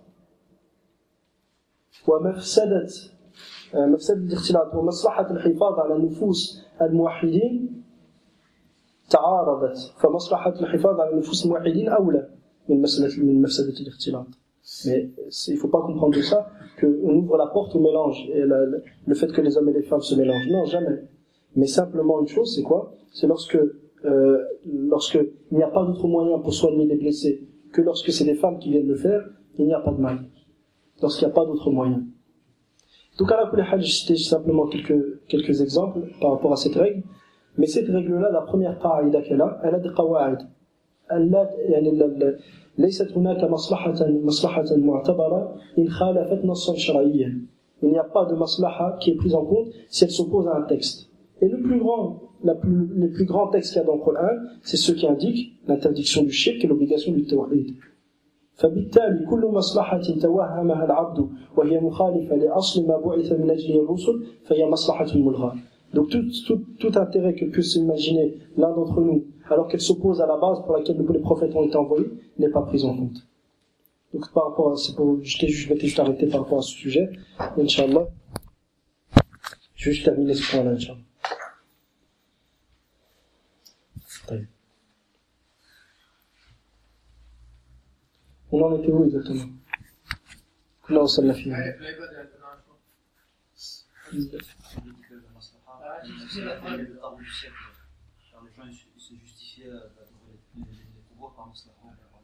ومفسدة مفسدة الاختلاط ومصلحة الحفاظ على نفوس الموحدين تعارضت فمصلحة الحفاظ على نفوس الموحدين أولى من مسألة من مفسدة الاختلاط. Mais il ne faut pas comprendre ça qu'on ouvre la porte au mélange et la, le, le fait que les hommes et les femmes se mélangent. Non, jamais. Mais simplement une chose, c'est quoi? C'est lorsque euh, lorsque il n'y a pas d'autre moyen pour soigner les blessés que lorsque c'est des femmes qui viennent le faire, il n'y a pas de mal. Lorsqu'il n'y a pas d'autre moyen. Donc à la kulli hal, j'ai cité simplement quelques quelques exemples par rapport à cette règle. Mais cette règle-là, la première qa'ida qu'elle a, elle a des qawa'id. Elle a, yani, ليست هناك مصلحة مصلحة معتبرة إن خالفت نصا شرعيا. Il n'y a pas de maslaha qui est prise en compte si elle s'oppose à un texte. Et le plus grand, la plus, les plus grands textes qu'il y a dans le Coran, c'est ceux qui indiquent l'interdiction du shirk et l'obligation du tawhid. فبالتالي كل مصلحة توهمها العبد وهي مخالفة لأصل ما بعث من أجله الرسل فهي مصلحة ملغاة. Donc tout, tout, tout intérêt que puisse imaginer l'un d'entre nous, alors qu'elle s'oppose à la base pour laquelle les prophètes ont été envoyés, n'est pas prise en compte. Donc par rapport à, c'est pour, je, je m'étais juste arrêté par rapport à ce sujet, Inch'Allah. Je vais juste terminer ce point-là, Inch'Allah. On en était où exactement? Là, on s'en l'a fini. Se justifier les pouvoirs par maslaha.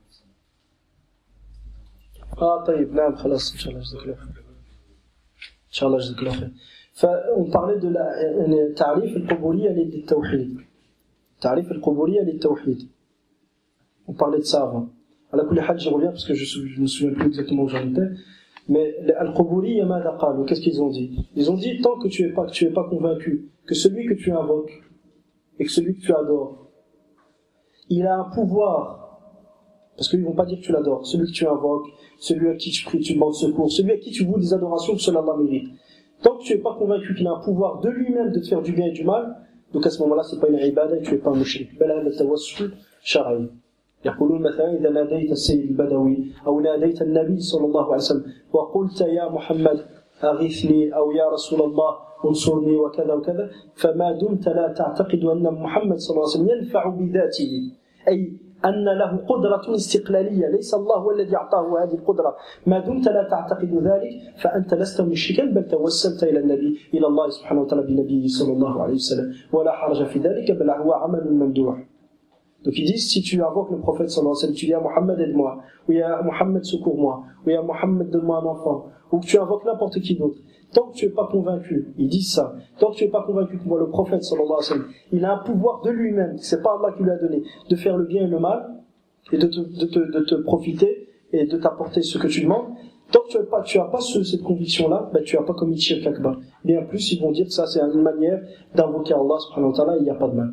Ah, طيب, نعم, خلاص, Inch'Allah, جزاك الله خير. Inch'Allah, جزاك الله خير. فon parlait de la تعريف القبورية للتوحيد. تعريف القبورية للتوحيد. On parlait de ça avant. على كل حال, j'y reviens parce que je ne me souviens plus exactement où j'en étais. Mais al-Quburi, ماذا قالوا? Qu'est-ce qu'ils ont dit? Ils ont dit, tant que tu es pas, que tu es pas convaincu que celui que tu invoques et que celui que tu adores, il a un pouvoir, parce qu'ils vont pas dire que tu l'adores, celui que tu invoques, celui à qui tu pries, tu demandes secours, celui à qui tu voues des adorations que seul Allah mérite. Tant que tu es pas convaincu qu'il a un pouvoir de lui-même de te faire du bien et du mal, donc à ce moment-là, c'est pas une ibada et tu es pas un mushrik. بل هذا التوسل شرعي. يقولون مثلا إذا ناديت السيد البدوي أو ناديت النبي صلى الله عليه وسلم وقلت يا محمد أغثني أو يا رسول الله انصرني وكذا وكذا فما دمت لا تعتقد أن محمد صلى الله عليه وسلم ينفع بذاته أي أن له قدرة استقلالية ليس الله هو الذي أعطاه هذه القدرة ما دمت لا تعتقد ذلك فأنت لست مشركا بل توسلت إلى النبي إلى الله سبحانه وتعالى بنبيه صلى الله عليه وسلم ولا حرج في ذلك بل هو عمل ممدوح. Donc ils disent, si tu invoques le prophète sallallahu alayhi wa sallam, tu dis à Mohammed aide-moi, ou à Mohammed secours-moi, ou à Mohammed donne-moi un enfant, ou que tu invoques n'importe qui d'autre, tant que tu n'es pas convaincu, ils disent ça, tant que tu n'es pas convaincu que moi, le prophète sallallahu alayhi wa sallam, il a un pouvoir de lui-même, c'est pas Allah qui lui a donné, de faire le bien et le mal, et de te, de te, de te profiter, et de t'apporter ce que tu demandes, tant que tu n'as pas, tu as pas ce, cette conviction-là, ben tu n'as pas commis shirk akbar. Bien plus, ils vont dire que ça c'est une manière d'invoquer Allah subhanahu wa ta'ala, il n'y a pas de mal.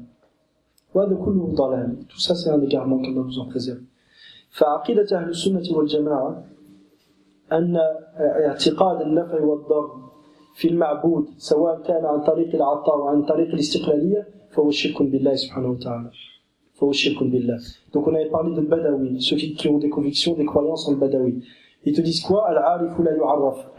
Tout ça c'est un égarement qu'Allah nous en préserve. فعقيدة أهل السنة والجماعة أن اعتقاد النفع والضر في المعبود سواء كان عن طريق العطاء أو عن طريق الاستقلالية فهو شرك بالله سبحانه وتعالى. فهو شرك بالله. Donc on avait parlé de Badawi, ceux qui, qui ont des convictions, des croyances en le Badawi. Ils te disent quoi? Al-Arif la yu'arraf.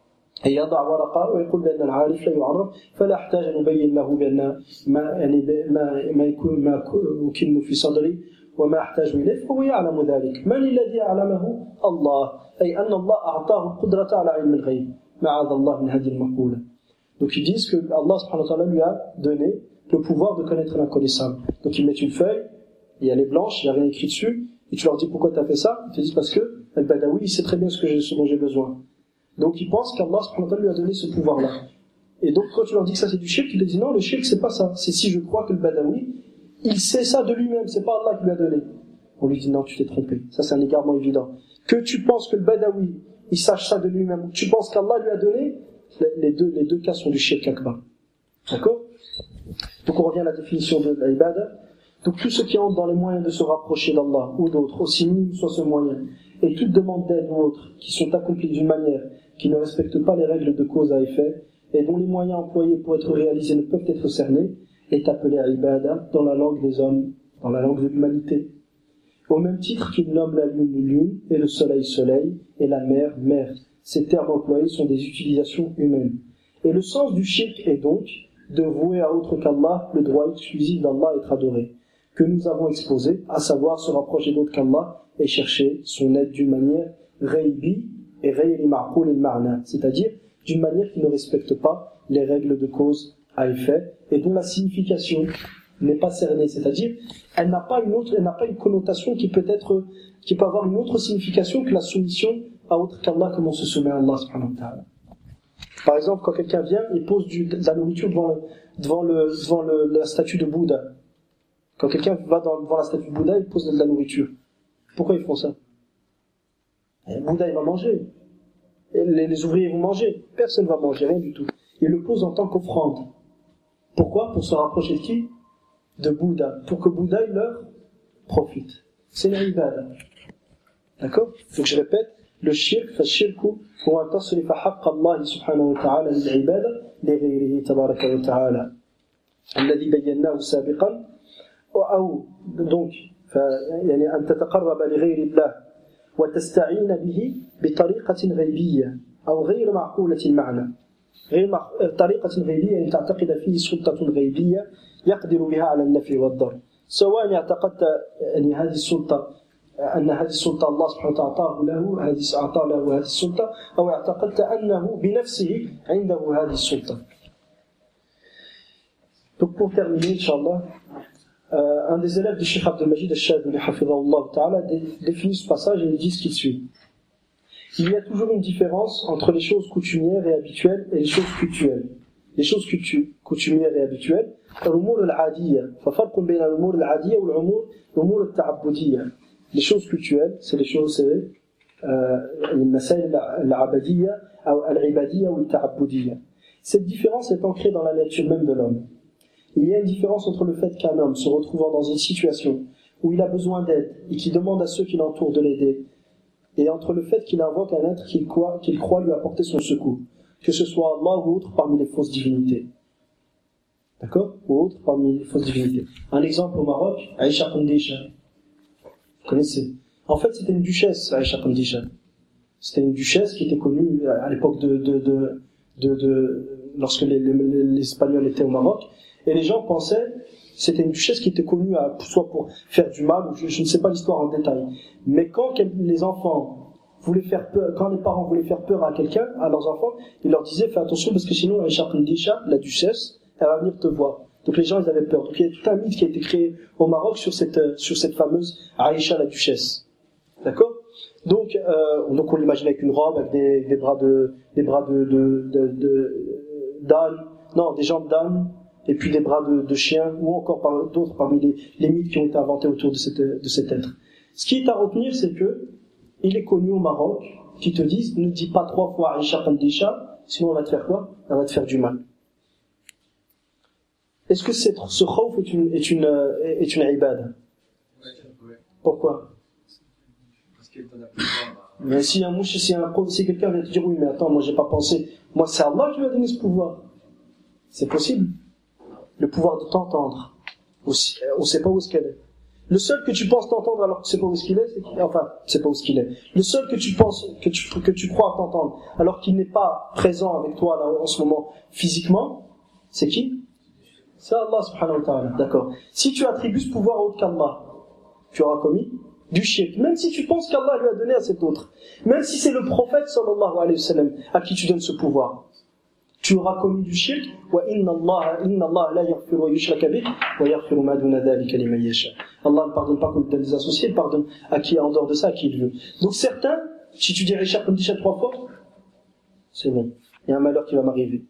Et يضع ورقة ويقول بأن العارف لا يعرف فلا أحتاج أن أبين له بأن ما يعني ما ما يكون ما يكن في صدري وما أحتاج إليه فهو يعلم ذلك. من الذي علمه؟ الله. أي أن الله أعطاه القدرة على علم الغيب. معاذ الله من هذه المقولة. Donc ils disent que Allah subhanahu wa ta'ala lui a donné le pouvoir de connaître l'inconnaissable. Donc ils mettent une feuille, et elle est blanche, il n'y a rien écrit dessus, et tu leur dis pourquoi tu as fait ça? Ils te disent parce que Al-Badawi il sait très bien ce, que j'ai, ce dont j'ai besoin. Donc ils pensent qu'Allah subhanahu wa ta'ala lui a donné ce pouvoir-là. Et donc quand tu leur dis que ça c'est du shirk, ils te disent non, le shirk c'est pas ça. C'est si je crois que le Badawi, il sait ça de lui-même, c'est pas Allah qui lui a donné. On lui dit non, tu t'es trompé. Ça c'est un égarement évident. Que tu penses que le Badawi, il sache ça de lui-même, ou tu penses qu'Allah lui a donné, les deux, les deux cas sont du shirk akbar. D'accord? Donc on revient à la définition de l'ibada. Donc tout ce qui entre dans les moyens de se rapprocher d'Allah ou d'autres, aussi minime soit ce moyen, et toute demande d'aide ou autre qui sont accomplies d'une manière qui ne respecte pas les règles de cause à effet, et dont les moyens employés pour être réalisés ne peuvent être cernés, est appelé à ibada dans la langue des hommes, dans la langue de l'humanité. Au même titre qu'il nomme la lune lune, et le soleil soleil, et la mer mer. Ces termes employés sont des utilisations humaines. Et le sens du shirk est donc de vouer à autre qu'Allah le droit exclusif d'Allah être adoré, que nous avons exposé, à savoir se rapprocher d'autre qu'Allah et chercher son aide d'une manière ghaybi et ghayri ma'qul et ma'na, c'est-à-dire d'une manière qui ne respecte pas les règles de cause à effet et dont la signification n'est pas cernée, c'est-à-dire elle n'a pas une autre, elle n'a pas une connotation qui peut être, qui peut avoir une autre signification que la soumission à autre qu'Allah, comme on se soumet à Allah subhanahu wa ta'ala. Par exemple, quand quelqu'un vient et pose du, de la nourriture devant, le, devant, le, devant le, la statue de Bouddha. Quand quelqu'un va dans, devant la statue de Bouddha, il pose de la nourriture. Pourquoi ils font ça? Et Bouddha, il va manger. Et les, les ouvriers vont manger. Personne ne va manger, rien du tout. Ils le posent en tant qu'offrande. Pourquoi? Pour se rapprocher de qui? De Bouddha. Pour que Bouddha, il leur profite. C'est l'ibada. D'accord? Donc je répète, le shirk, فالشرك هو أن تصرف حق الله سبحانه وتعالى للعبادة لغيره تبارك وتعالى الذي بيناه سابقا أو donc يعني أن تتقرب لغير الله وتستعين به بطريقة غيبية أو غير معقولة المعنى غير مع... طريقة غيبية أن تعتقد فيه سلطة غيبية يقدر بها على النفع والضر سواء اعتقدت أن هذه السلطة أن هذه السلطة الله سبحانه وتعالى أعطاه له هذه أعطى له هذه السلطة أو اعتقدت أنه بنفسه عنده هذه السلطة. Donc pour terminer, Inch'Allah, euh, un des élèves du Cheikh Abdel Majid al-Shadhili hafidhahullah ta'ala définit ce passage et il dit ce qui suit. Il y a toujours une différence entre les choses coutumières et habituelles et les choses cultuelles. Les choses coutumières et habituelles, الأمور العادية ففرق بين الأمور العادية والأمور الأمور التعبدية. Les choses cultuelles, c'est les choses, c'est المسائل العبدية أو العبادية ou التعبدية. Cette différence est ancrée dans la nature même de l'homme. Il y a une différence entre le fait qu'un homme se retrouvant dans une situation où il a besoin d'aide et qui demande à ceux qui l'entourent de l'aider, et entre le fait qu'il invoque un être qu'il croit, qu'il croit lui apporter son secours, que ce soit Allah ou autre parmi les fausses divinités. D'accord? Ou autre parmi les fausses divinités. Un exemple au Maroc, Aïcha Kondisha. Vous connaissez? En fait, c'était une duchesse, Aïcha Kondisha. C'était une duchesse qui était connue à l'époque de, de, de, de, de lorsque les, les, les Espagnols étaient au Maroc. Et les gens pensaient, c'était une duchesse qui était connue à, soit pour faire du mal, ou je, je ne sais pas l'histoire en détail. Mais quand les enfants voulaient faire peur, quand les parents voulaient faire peur à quelqu'un, à leurs enfants, ils leur disaient, fais attention parce que sinon Aïcha Kondisha, la duchesse, elle va venir te voir. Donc les gens, ils avaient peur. Donc il y a tout un mythe qui a été créé au Maroc sur cette, sur cette fameuse Aïcha la duchesse. D'accord? Donc, euh, donc on l'imagine avec une robe, avec des, des bras de, des bras de, de, de, de d'âne, non, des jambes d'âne, et puis des bras de, de chien, ou encore par, d'autres parmi les, les mythes qui ont été inventés autour de, cette, de cet être. Ce qui est à retenir, c'est que il est connu au Maroc, qui te disent, ne dis pas trois fois Aïcha Kandisha, sinon on va te faire quoi? On va te faire du mal. Est-ce que cette, ce khawf est une, est une, est une ibad? Pourquoi? Mais si un mouche, si, un, si quelqu'un vient te dire oui, mais attends, moi j'ai pas pensé, moi c'est Allah qui m'a donné ce pouvoir. C'est possible. Le pouvoir de t'entendre. Aussi, on sait pas où est-ce qu'elle est. Le seul que tu penses t'entendre alors que tu sais pas où est-ce qu'il est, c'est qu'il, enfin, tu sais pas où est-ce qu'il est. Le seul que tu penses, que tu, que tu crois t'entendre alors qu'il n'est pas présent avec toi là en ce moment physiquement, c'est qui? C'est Allah subhanahu wa ta'ala. D'accord. Si tu attribues ce pouvoir à autre qu'Allah, tu auras commis du shirk, même si tu penses qu'Allah lui a donné à cet autre, même si c'est le prophète sallallahu alayhi wa sallam à qui tu donnes ce pouvoir, tu auras commis du shirk. Wa inna Allah inna Allah la yaghfiru yushraka bih wa yaghfiru ma duna dhalika liman yasha. Allah ne pardonne pas qu'on donne des associés, il pardonne à qui en dehors de ça, à qui il veut. Donc certains, si tu dis Aïcha comme Disha trois fois, c'est bon, il y a un malheur qui va m'arriver.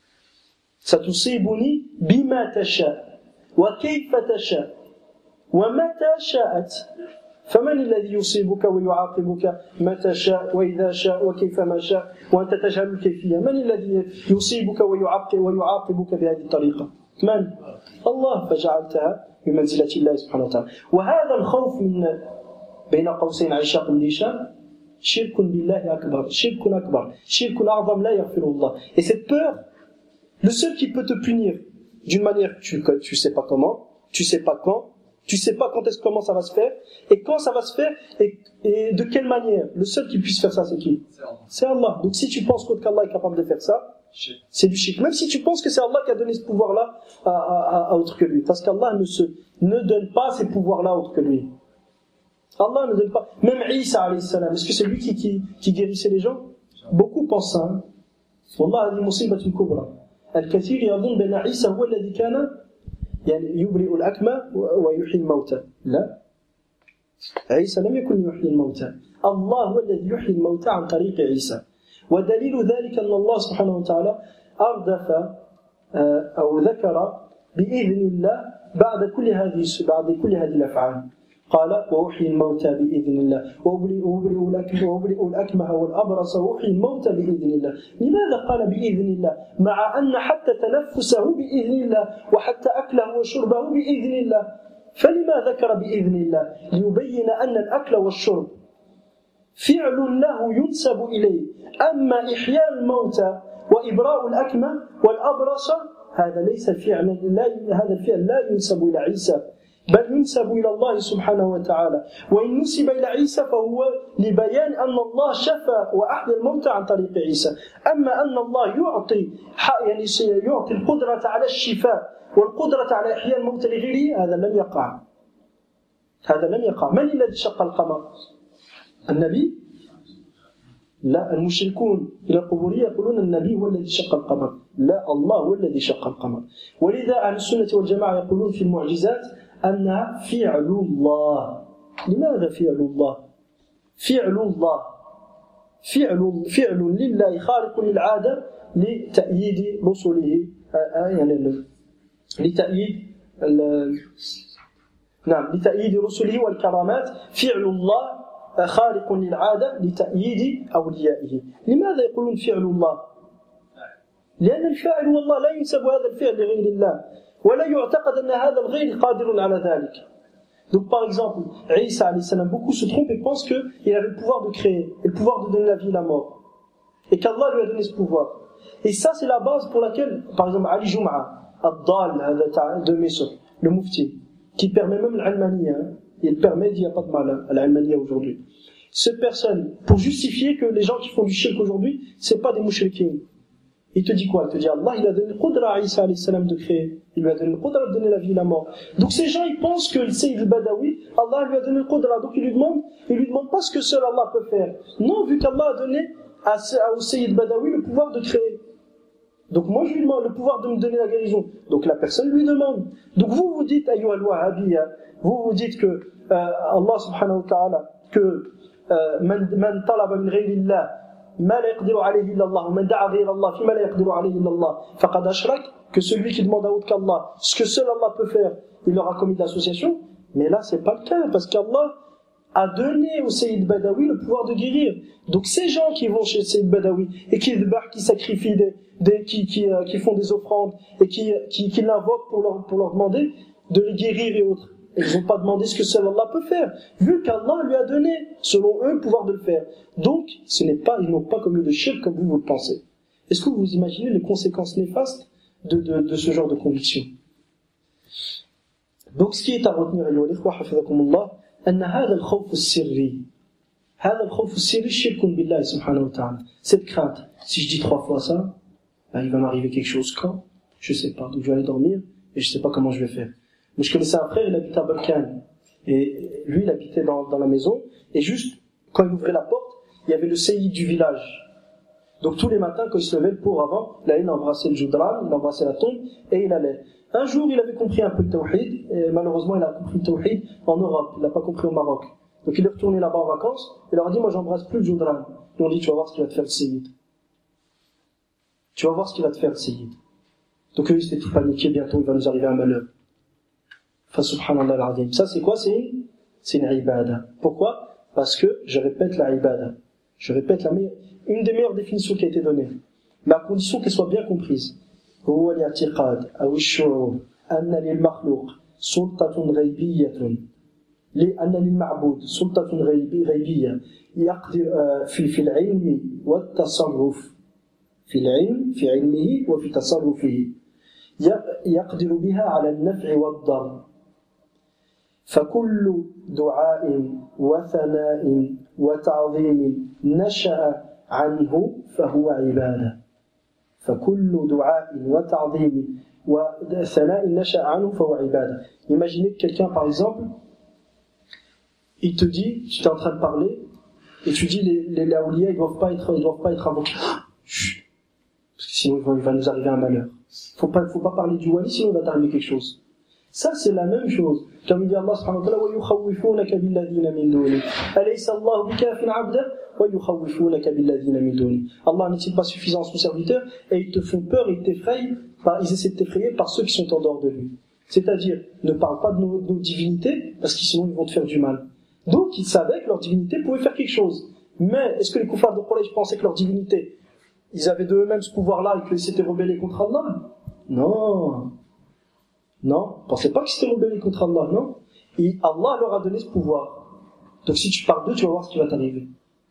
Satusibuni bima tasha wa kayfa tasha wa mata sha'at. فمن الذي يصيبك ويعاقبك متى شاء وإذا شاء وكيفما شاء وأنت تجهل الكيفية. من الذي يصيبك ويعاقب ويعاقبك بهذه الطريقة؟ من؟ الله. فجعلتها بمنزلة الله سبحانه وتعالى. وهذا الخوف من بين قوسين عائشة قنديشة شرك بالله أكبر شرك أكبر شرك أعظم لا يغفره الله. Et cette peur, le seul qui peut te punir d'une manière tu tu sais pas comment, tu sais pas quand, tu sais pas quand est-ce comment ça va se faire, et quand ça va se faire, et, et de quelle manière. Le seul qui puisse faire ça, c'est qui? C'est Allah. Donc si tu penses qu'Allah est capable de faire ça, c'est du shirk. Même si tu penses que c'est Allah qui a donné ce pouvoir-là à, à, à autre que lui. Parce qu'Allah ne se, ne donne pas ces pouvoirs-là à autre que lui. Allah ne donne pas. Même Isa alayhi salam, est-ce que c'est lui qui, qui, qui guérissait les gens? Beaucoup pensent ça. Hein. Wallah, hadi musibatun kubra. Al-kathir yadhun bana Isa huwa alladhi kana يعني يبرئ الأكمى ويحيي الموتى. لا، عيسى لم يكن يحيي الموتى. الله هو الذي يحيي الموتى عن طريق عيسى. ودليل ذلك أن الله سبحانه وتعالى أردف أو ذكر بإذن الله بعد كل هذه بعد كل هذه الأفعال. قال وأحيي الموتى بإذن الله وأبرئ الأكمه والأبرص وأحيي الموتى بإذن الله. لماذا قال بإذن الله مع أن حتى تنفسه بإذن الله وحتى أكله وشربه بإذن الله؟ فلما ذكر بإذن الله؟ ليبين أن الأكل والشرب فعل له ينسب إليه. أما إحياء الموتى وإبراء الأكمه والأبرص هذا ليس فعلا، هذا الفعل لا ينسب إلى عيسى بل ينسب إلى الله سبحانه وتعالى. وإن نسب إلى عيسى فهو لبيان أن الله شفى وأحيا الموتى عن طريق عيسى. أما أن الله يعطي يعني يعطي القدرة على الشفاء والقدرة على إحياء الموتى لغيره، هذا لم يقع. هذا لم يقع. من الذي شق القمر؟ النبي؟ لا، المشركون إلى القبورية يقولون النبي هو الذي شق القمر. لا، الله هو الذي شق القمر. ولذا أهل السنة والجماعة يقولون في المعجزات أنها فعل الله. لماذا فعل الله؟ فعل الله فعل فعل لله خارق للعادة لتأييد رسله، يعني لتأييد نعم لتأييد رسله والكرامات. فعل الله خارق للعادة لتأييد أوليائه. لماذا يقولون فعل الله؟ لأن الفاعل هو الله، لا ينسب هذا الفعل لغير الله ولا يعتقد أن هذا الغير قادر على ذلك. Donc par exemple, Isa alayhi salam, beaucoup se trompent et pensent qu'il avait le pouvoir de créer et le pouvoir de donner la vie et la mort, et qu'Allah lui a donné ce pouvoir. Et ça c'est la base pour laquelle, par exemple, Ali Jum'a Ad-Dal de Misr, le mufti, qui permet même l'Almaniya, il permet, il n'y a pas de mal à l'Almaniya aujourd'hui. Cette personne, pour justifier que les gens qui font du shirk aujourd'hui, c'est pas des mouchriquins. Il te dit quoi? Il te dit Allah, il a donné le qudra à Isa alayhi salam de créer. Il lui a donné le qudra de donner la vie et la mort. Donc ces gens, ils pensent que le Sayyid al-Badawi, Allah lui a donné le qudra. Donc ils lui demandent, ils lui demandent pas ce que seul Allah peut faire. Non, vu qu'Allah a donné à, au Sayyid al-Badawi le pouvoir de créer. Donc moi je lui demande le pouvoir de me donner la guérison. Donc la personne lui demande. Donc vous vous dites ayyuha al-wahhabiyya, vous vous dites que euh, Allah subhanahu wa ta'ala que man man talaba min ghayri Allah ma la yaqdiru alayhi illa Allah, man da'a ghayra Allah fi ma la yaqdiru alayhi illa Allah faqad ashrak, que celui qui demande à autre qu'Allah ce que seul Allah peut faire, il aura commis d'association. Mais là c'est pas le cas, parce qu'Allah a donné au Sayyid Badawi le pouvoir de guérir. Donc ces gens qui vont chez Sayyid Badawi et qui qui sacrifient des, des qui qui euh, qui font des offrandes et qui qui, qui l'invoquent pour leur pour leur demander de les guérir et autres, ils n'ont pas demandé ce que seul Allah peut faire, vu qu'Allah lui a donné, selon eux, le pouvoir de le faire. Donc, ce n'est pas, ils n'ont pas commis de shirk comme vous, vous le pensez. Est-ce que vous imaginez les conséquences néfastes de, de, de ce genre de conviction? Donc, ce qui est à retenir, أيها الإخوة حفظكم الله, أن هذا الخوف السري, هذا الخوف السري شرك بالله سبحانه وتعالى. Cette crainte, si je dis trois fois ça, ben, il va m'arriver quelque chose quand? Je sais pas. Donc, je vais aller dormir et je sais pas comment je vais faire. Mais je connaissais un frère, il habitait à Balkan. Et lui, il habitait dans, dans la maison. Et juste, quand il ouvrait la porte, il y avait le seyyid du village. Donc tous les matins, quand il se levait, le pauvre avant, là, il embrassait le joudran, il embrassait la tombe, et il allait. Un jour, il avait compris un peu le tawhid, et malheureusement, il a compris le tawhid en Europe. Il l'a pas compris au Maroc. Donc il est retourné là-bas en vacances, et il leur a dit, moi, j'embrasse plus le joudran. Ils ont dit, tu vas voir ce qu'il va te faire le seyyid. Tu vas voir ce qu'il va te faire le seyyid. Donc eux, ils s'étaient tout paniqués, bientôt, il va nous arriver un malheur. Subhanallah al-Azim. Ça c'est quoi? C'est une, c'est une ibada. Pourquoi? Parce que je répète la ibada. Je répète la meilleure, une des meilleures définitions qui a été donnée. Mais à condition qu'elle soit bien comprise. هو الاعتقاد أو الشعور أن للمخلوق سلطة غيبية لأن للمعبود سلطة غيبية يقدر في في العلم والتصرف في العلم في علمه وفي تصرفه يقدر بها على النفع والضر. فكل دعاء وثناء وتعظيم نشأ عنه فهو عبادة. فكل دعاء وتعظيم وثناء نشأ عنه فهو عبادة. Imaginez que quelqu'un, par exemple, il te dit, tu es en train de parler, et tu dis les les laoulias, ils doivent pas être, ils doivent pas être invoqués. Chut, parce que sinon il va nous arriver un malheur. Faut pas, faut pas parler du wali, sinon il va t'arriver quelque chose. Ça, c'est la même chose. Comme il dit Allah subhanahu wa ta'ala, وَيُخَوِّفُونَكَ بِالَّذِينَ مِن دُونِهِ أَلَيْسَ اللَّهُ بِكَافٍ عَبْدَهُ وَيُخَوِّفُونَكَ بِالَّذِينَ مِن دُونِهِ. Allah n'est-il pas suffisant à son serviteur, et ils te font peur, ils t'effrayent, bah, ils essaient de t'effrayer par ceux qui sont en dehors de lui. C'est-à-dire, ne parle pas de nos, nos divinités, parce que sinon ils vont te faire du mal. Donc, ils savaient que leur divinité pouvait faire quelque chose. Mais, est-ce que les kuffars de Quraysh pensaient que leur divinité, ils avaient de eux-mêmes ce pouvoir-là et qu'ils s'étaient rebellés contre Allah? Non. Non, pensez pas qu'ils s'étaient rebellés contre Allah, non. Et Allah leur a donné ce pouvoir. Donc si tu parles d'eux, tu vas voir ce qui va t'arriver.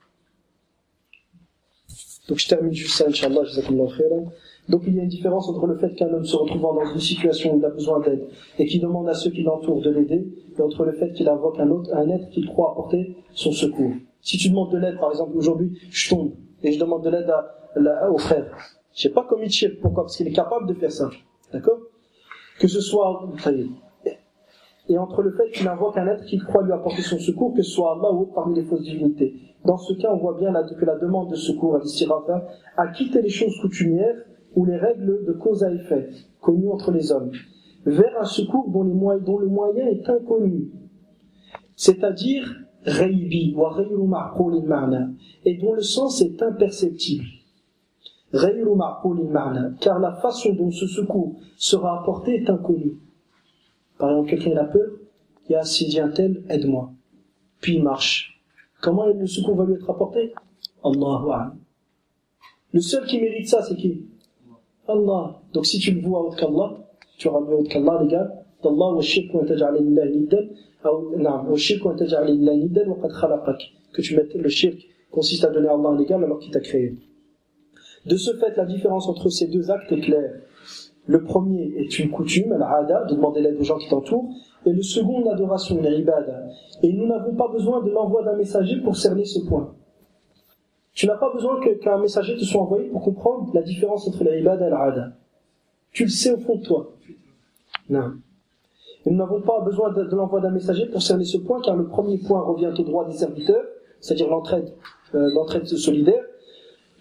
Donc je termine juste ça, Inch'Allah, jazakallahu khairan. Donc il y a une différence entre le fait qu'un homme se retrouvant dans une situation où il a besoin d'aide et qui demande à ceux qui l'entourent de l'aider, et entre le fait qu'il invoque un autre, un être qu'il croit apporter son secours. Si tu demandes de l'aide, par exemple, aujourd'hui, je tombe et je demande de l'aide à, à, au frère. Je sais pas comment il tire, pourquoi? Parce qu'il est capable de faire ça. D'accord? Que ce soit, et entre le fait qu'il invoque un être qu'il croit lui apporter son secours, que ce soit Allah ou parmi les fausses divinités. Dans ce cas, on voit bien que la demande de secours à l'istirata a quitté les choses coutumières ou les règles de cause à effet, connues entre les hommes, vers un secours dont, les moyens, dont le moyen est inconnu. C'est-à-dire, ghaybi, wa ghayru ma'qul al-ma'na, et dont le sens est imperceptible. Ghayru ma'qul al-ma'na, car la façon dont ce secours sera apporté est inconnue. Par exemple, quelqu'un a peur, il y a s'il dit un tel, aide-moi. Puis il marche. Comment le secours va lui être apporté? Allahu a'lam. Le seul qui mérite ça, c'est qui? Allah. Donc si tu le vois autre qu'Allah, tu auras mieux autre qu'Allah, les gars. d'Allah wa shirk wa taj'al lillahi niddan, ou na'am, wa shirk wa taj'al lillahi niddan wa qad khalaqak. Que tu mettes le shirk consiste à donner à Allah un égal alors qu'il t'a créé. De ce fait, la différence entre ces deux actes est claire. Le premier est une coutume, al-'ada, de demander l'aide aux gens qui t'entourent, et le second, une adoration, une ibada. Et nous n'avons pas besoin de l'envoi d'un messager pour cerner ce point. Tu n'as pas besoin que, qu'un messager te soit envoyé pour comprendre la différence entre l'ibada et al-'ada. Tu le sais au fond de toi. Non. Et nous n'avons pas besoin de, de l'envoi d'un messager pour cerner ce point, car le premier point revient au droit des serviteurs, c'est-à-dire l'entraide, euh, l'entraide solidaire.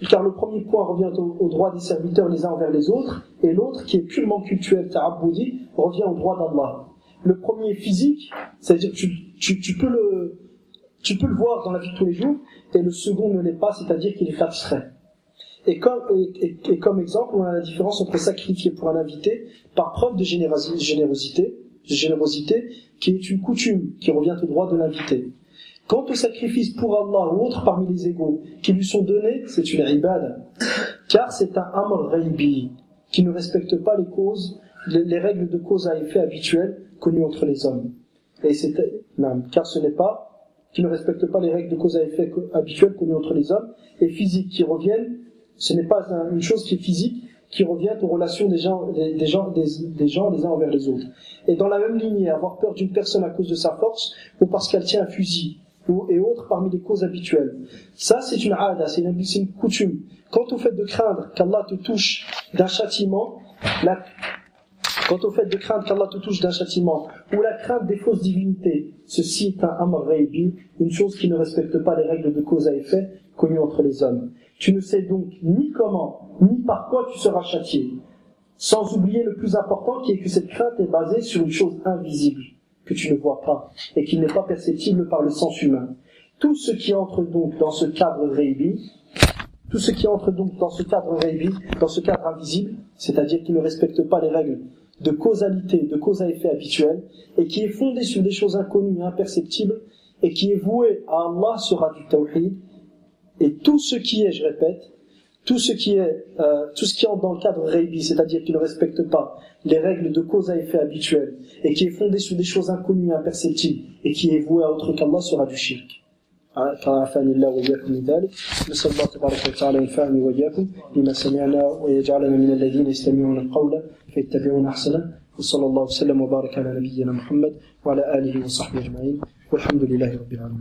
car le premier point revient au, au droit des serviteurs les uns envers les autres, et l'autre, qui est purement cultuel, ta'abboudi, revient au droit d'Allah. Le premier est physique, c'est-à-dire que tu, tu, tu, peux le, tu peux le voir dans la vie de tous les jours, et le second ne l'est pas, c'est-à-dire qu'il est abstrait. Et comme, et, et, et comme exemple, on a la différence entre sacrifier pour un invité par preuve de générosité, générosité, générosité qui est une coutume qui revient au droit de l'invité. Quant au sacrifice pour Allah ou autre parmi les égaux qui lui sont donnés, c'est une ibada, car c'est un amr ghaybi qui ne respecte pas les causes, les, les règles de cause à effet habituelles connues entre les hommes. Et c'est, non, car ce n'est pas, qui ne respecte pas les règles de cause à effet habituelles connues entre les hommes, et physiques qui reviennent, ce n'est pas un, une chose qui est physique, qui revient aux relations des gens, des, des, gens, des, des gens les uns envers les autres. Et dans la même lignée, avoir peur d'une personne à cause de sa force, ou parce qu'elle tient un fusil, ou, et autres parmi les causes habituelles. Ça, c'est une aada, c'est une, c'est une coutume. Quant au fait de craindre qu'Allah te touche d'un châtiment, la, quant au fait de craindre qu'Allah te touche d'un châtiment, ou la crainte des fausses divinités, ceci est un amr ghaybi, une chose qui ne respecte pas les règles de cause à effet connues entre les hommes. Tu ne sais donc ni comment, ni par quoi tu seras châtié. Sans oublier le plus important qui est que cette crainte est basée sur une chose invisible, que tu ne vois pas, et qui n'est pas perceptible par le sens humain. Tout ce qui entre donc dans ce cadre ghaybi, tout ce qui entre donc dans ce cadre ghaybi, dans ce cadre invisible, c'est-à-dire qui ne respecte pas les règles de causalité, de cause à effet habituel, et qui est fondé sur des choses inconnues et imperceptibles, et qui est voué à Allah sera du tawhid, et tout ce qui est, je répète, tout ce qui est, euh, tout ce qui entre dans le cadre ghaybi, c'est-à-dire qui ne respecte pas les règles de cause à effet habituel, et qui est fondé sur des choses inconnues et imperceptibles, et qui est voué à autre qu'Allah sera du shirk. فعافاني الله وإياكم من ذلك نسأل الله تبارك وتعالى ينفعني وإياكم بما سمعنا ويجعلنا من الذين يستمعون القول فيتبعون أحسنه وصلى الله وسلم وبارك على نبينا محمد وعلى آله وصحبه أجمعين والحمد لله رب العالمين.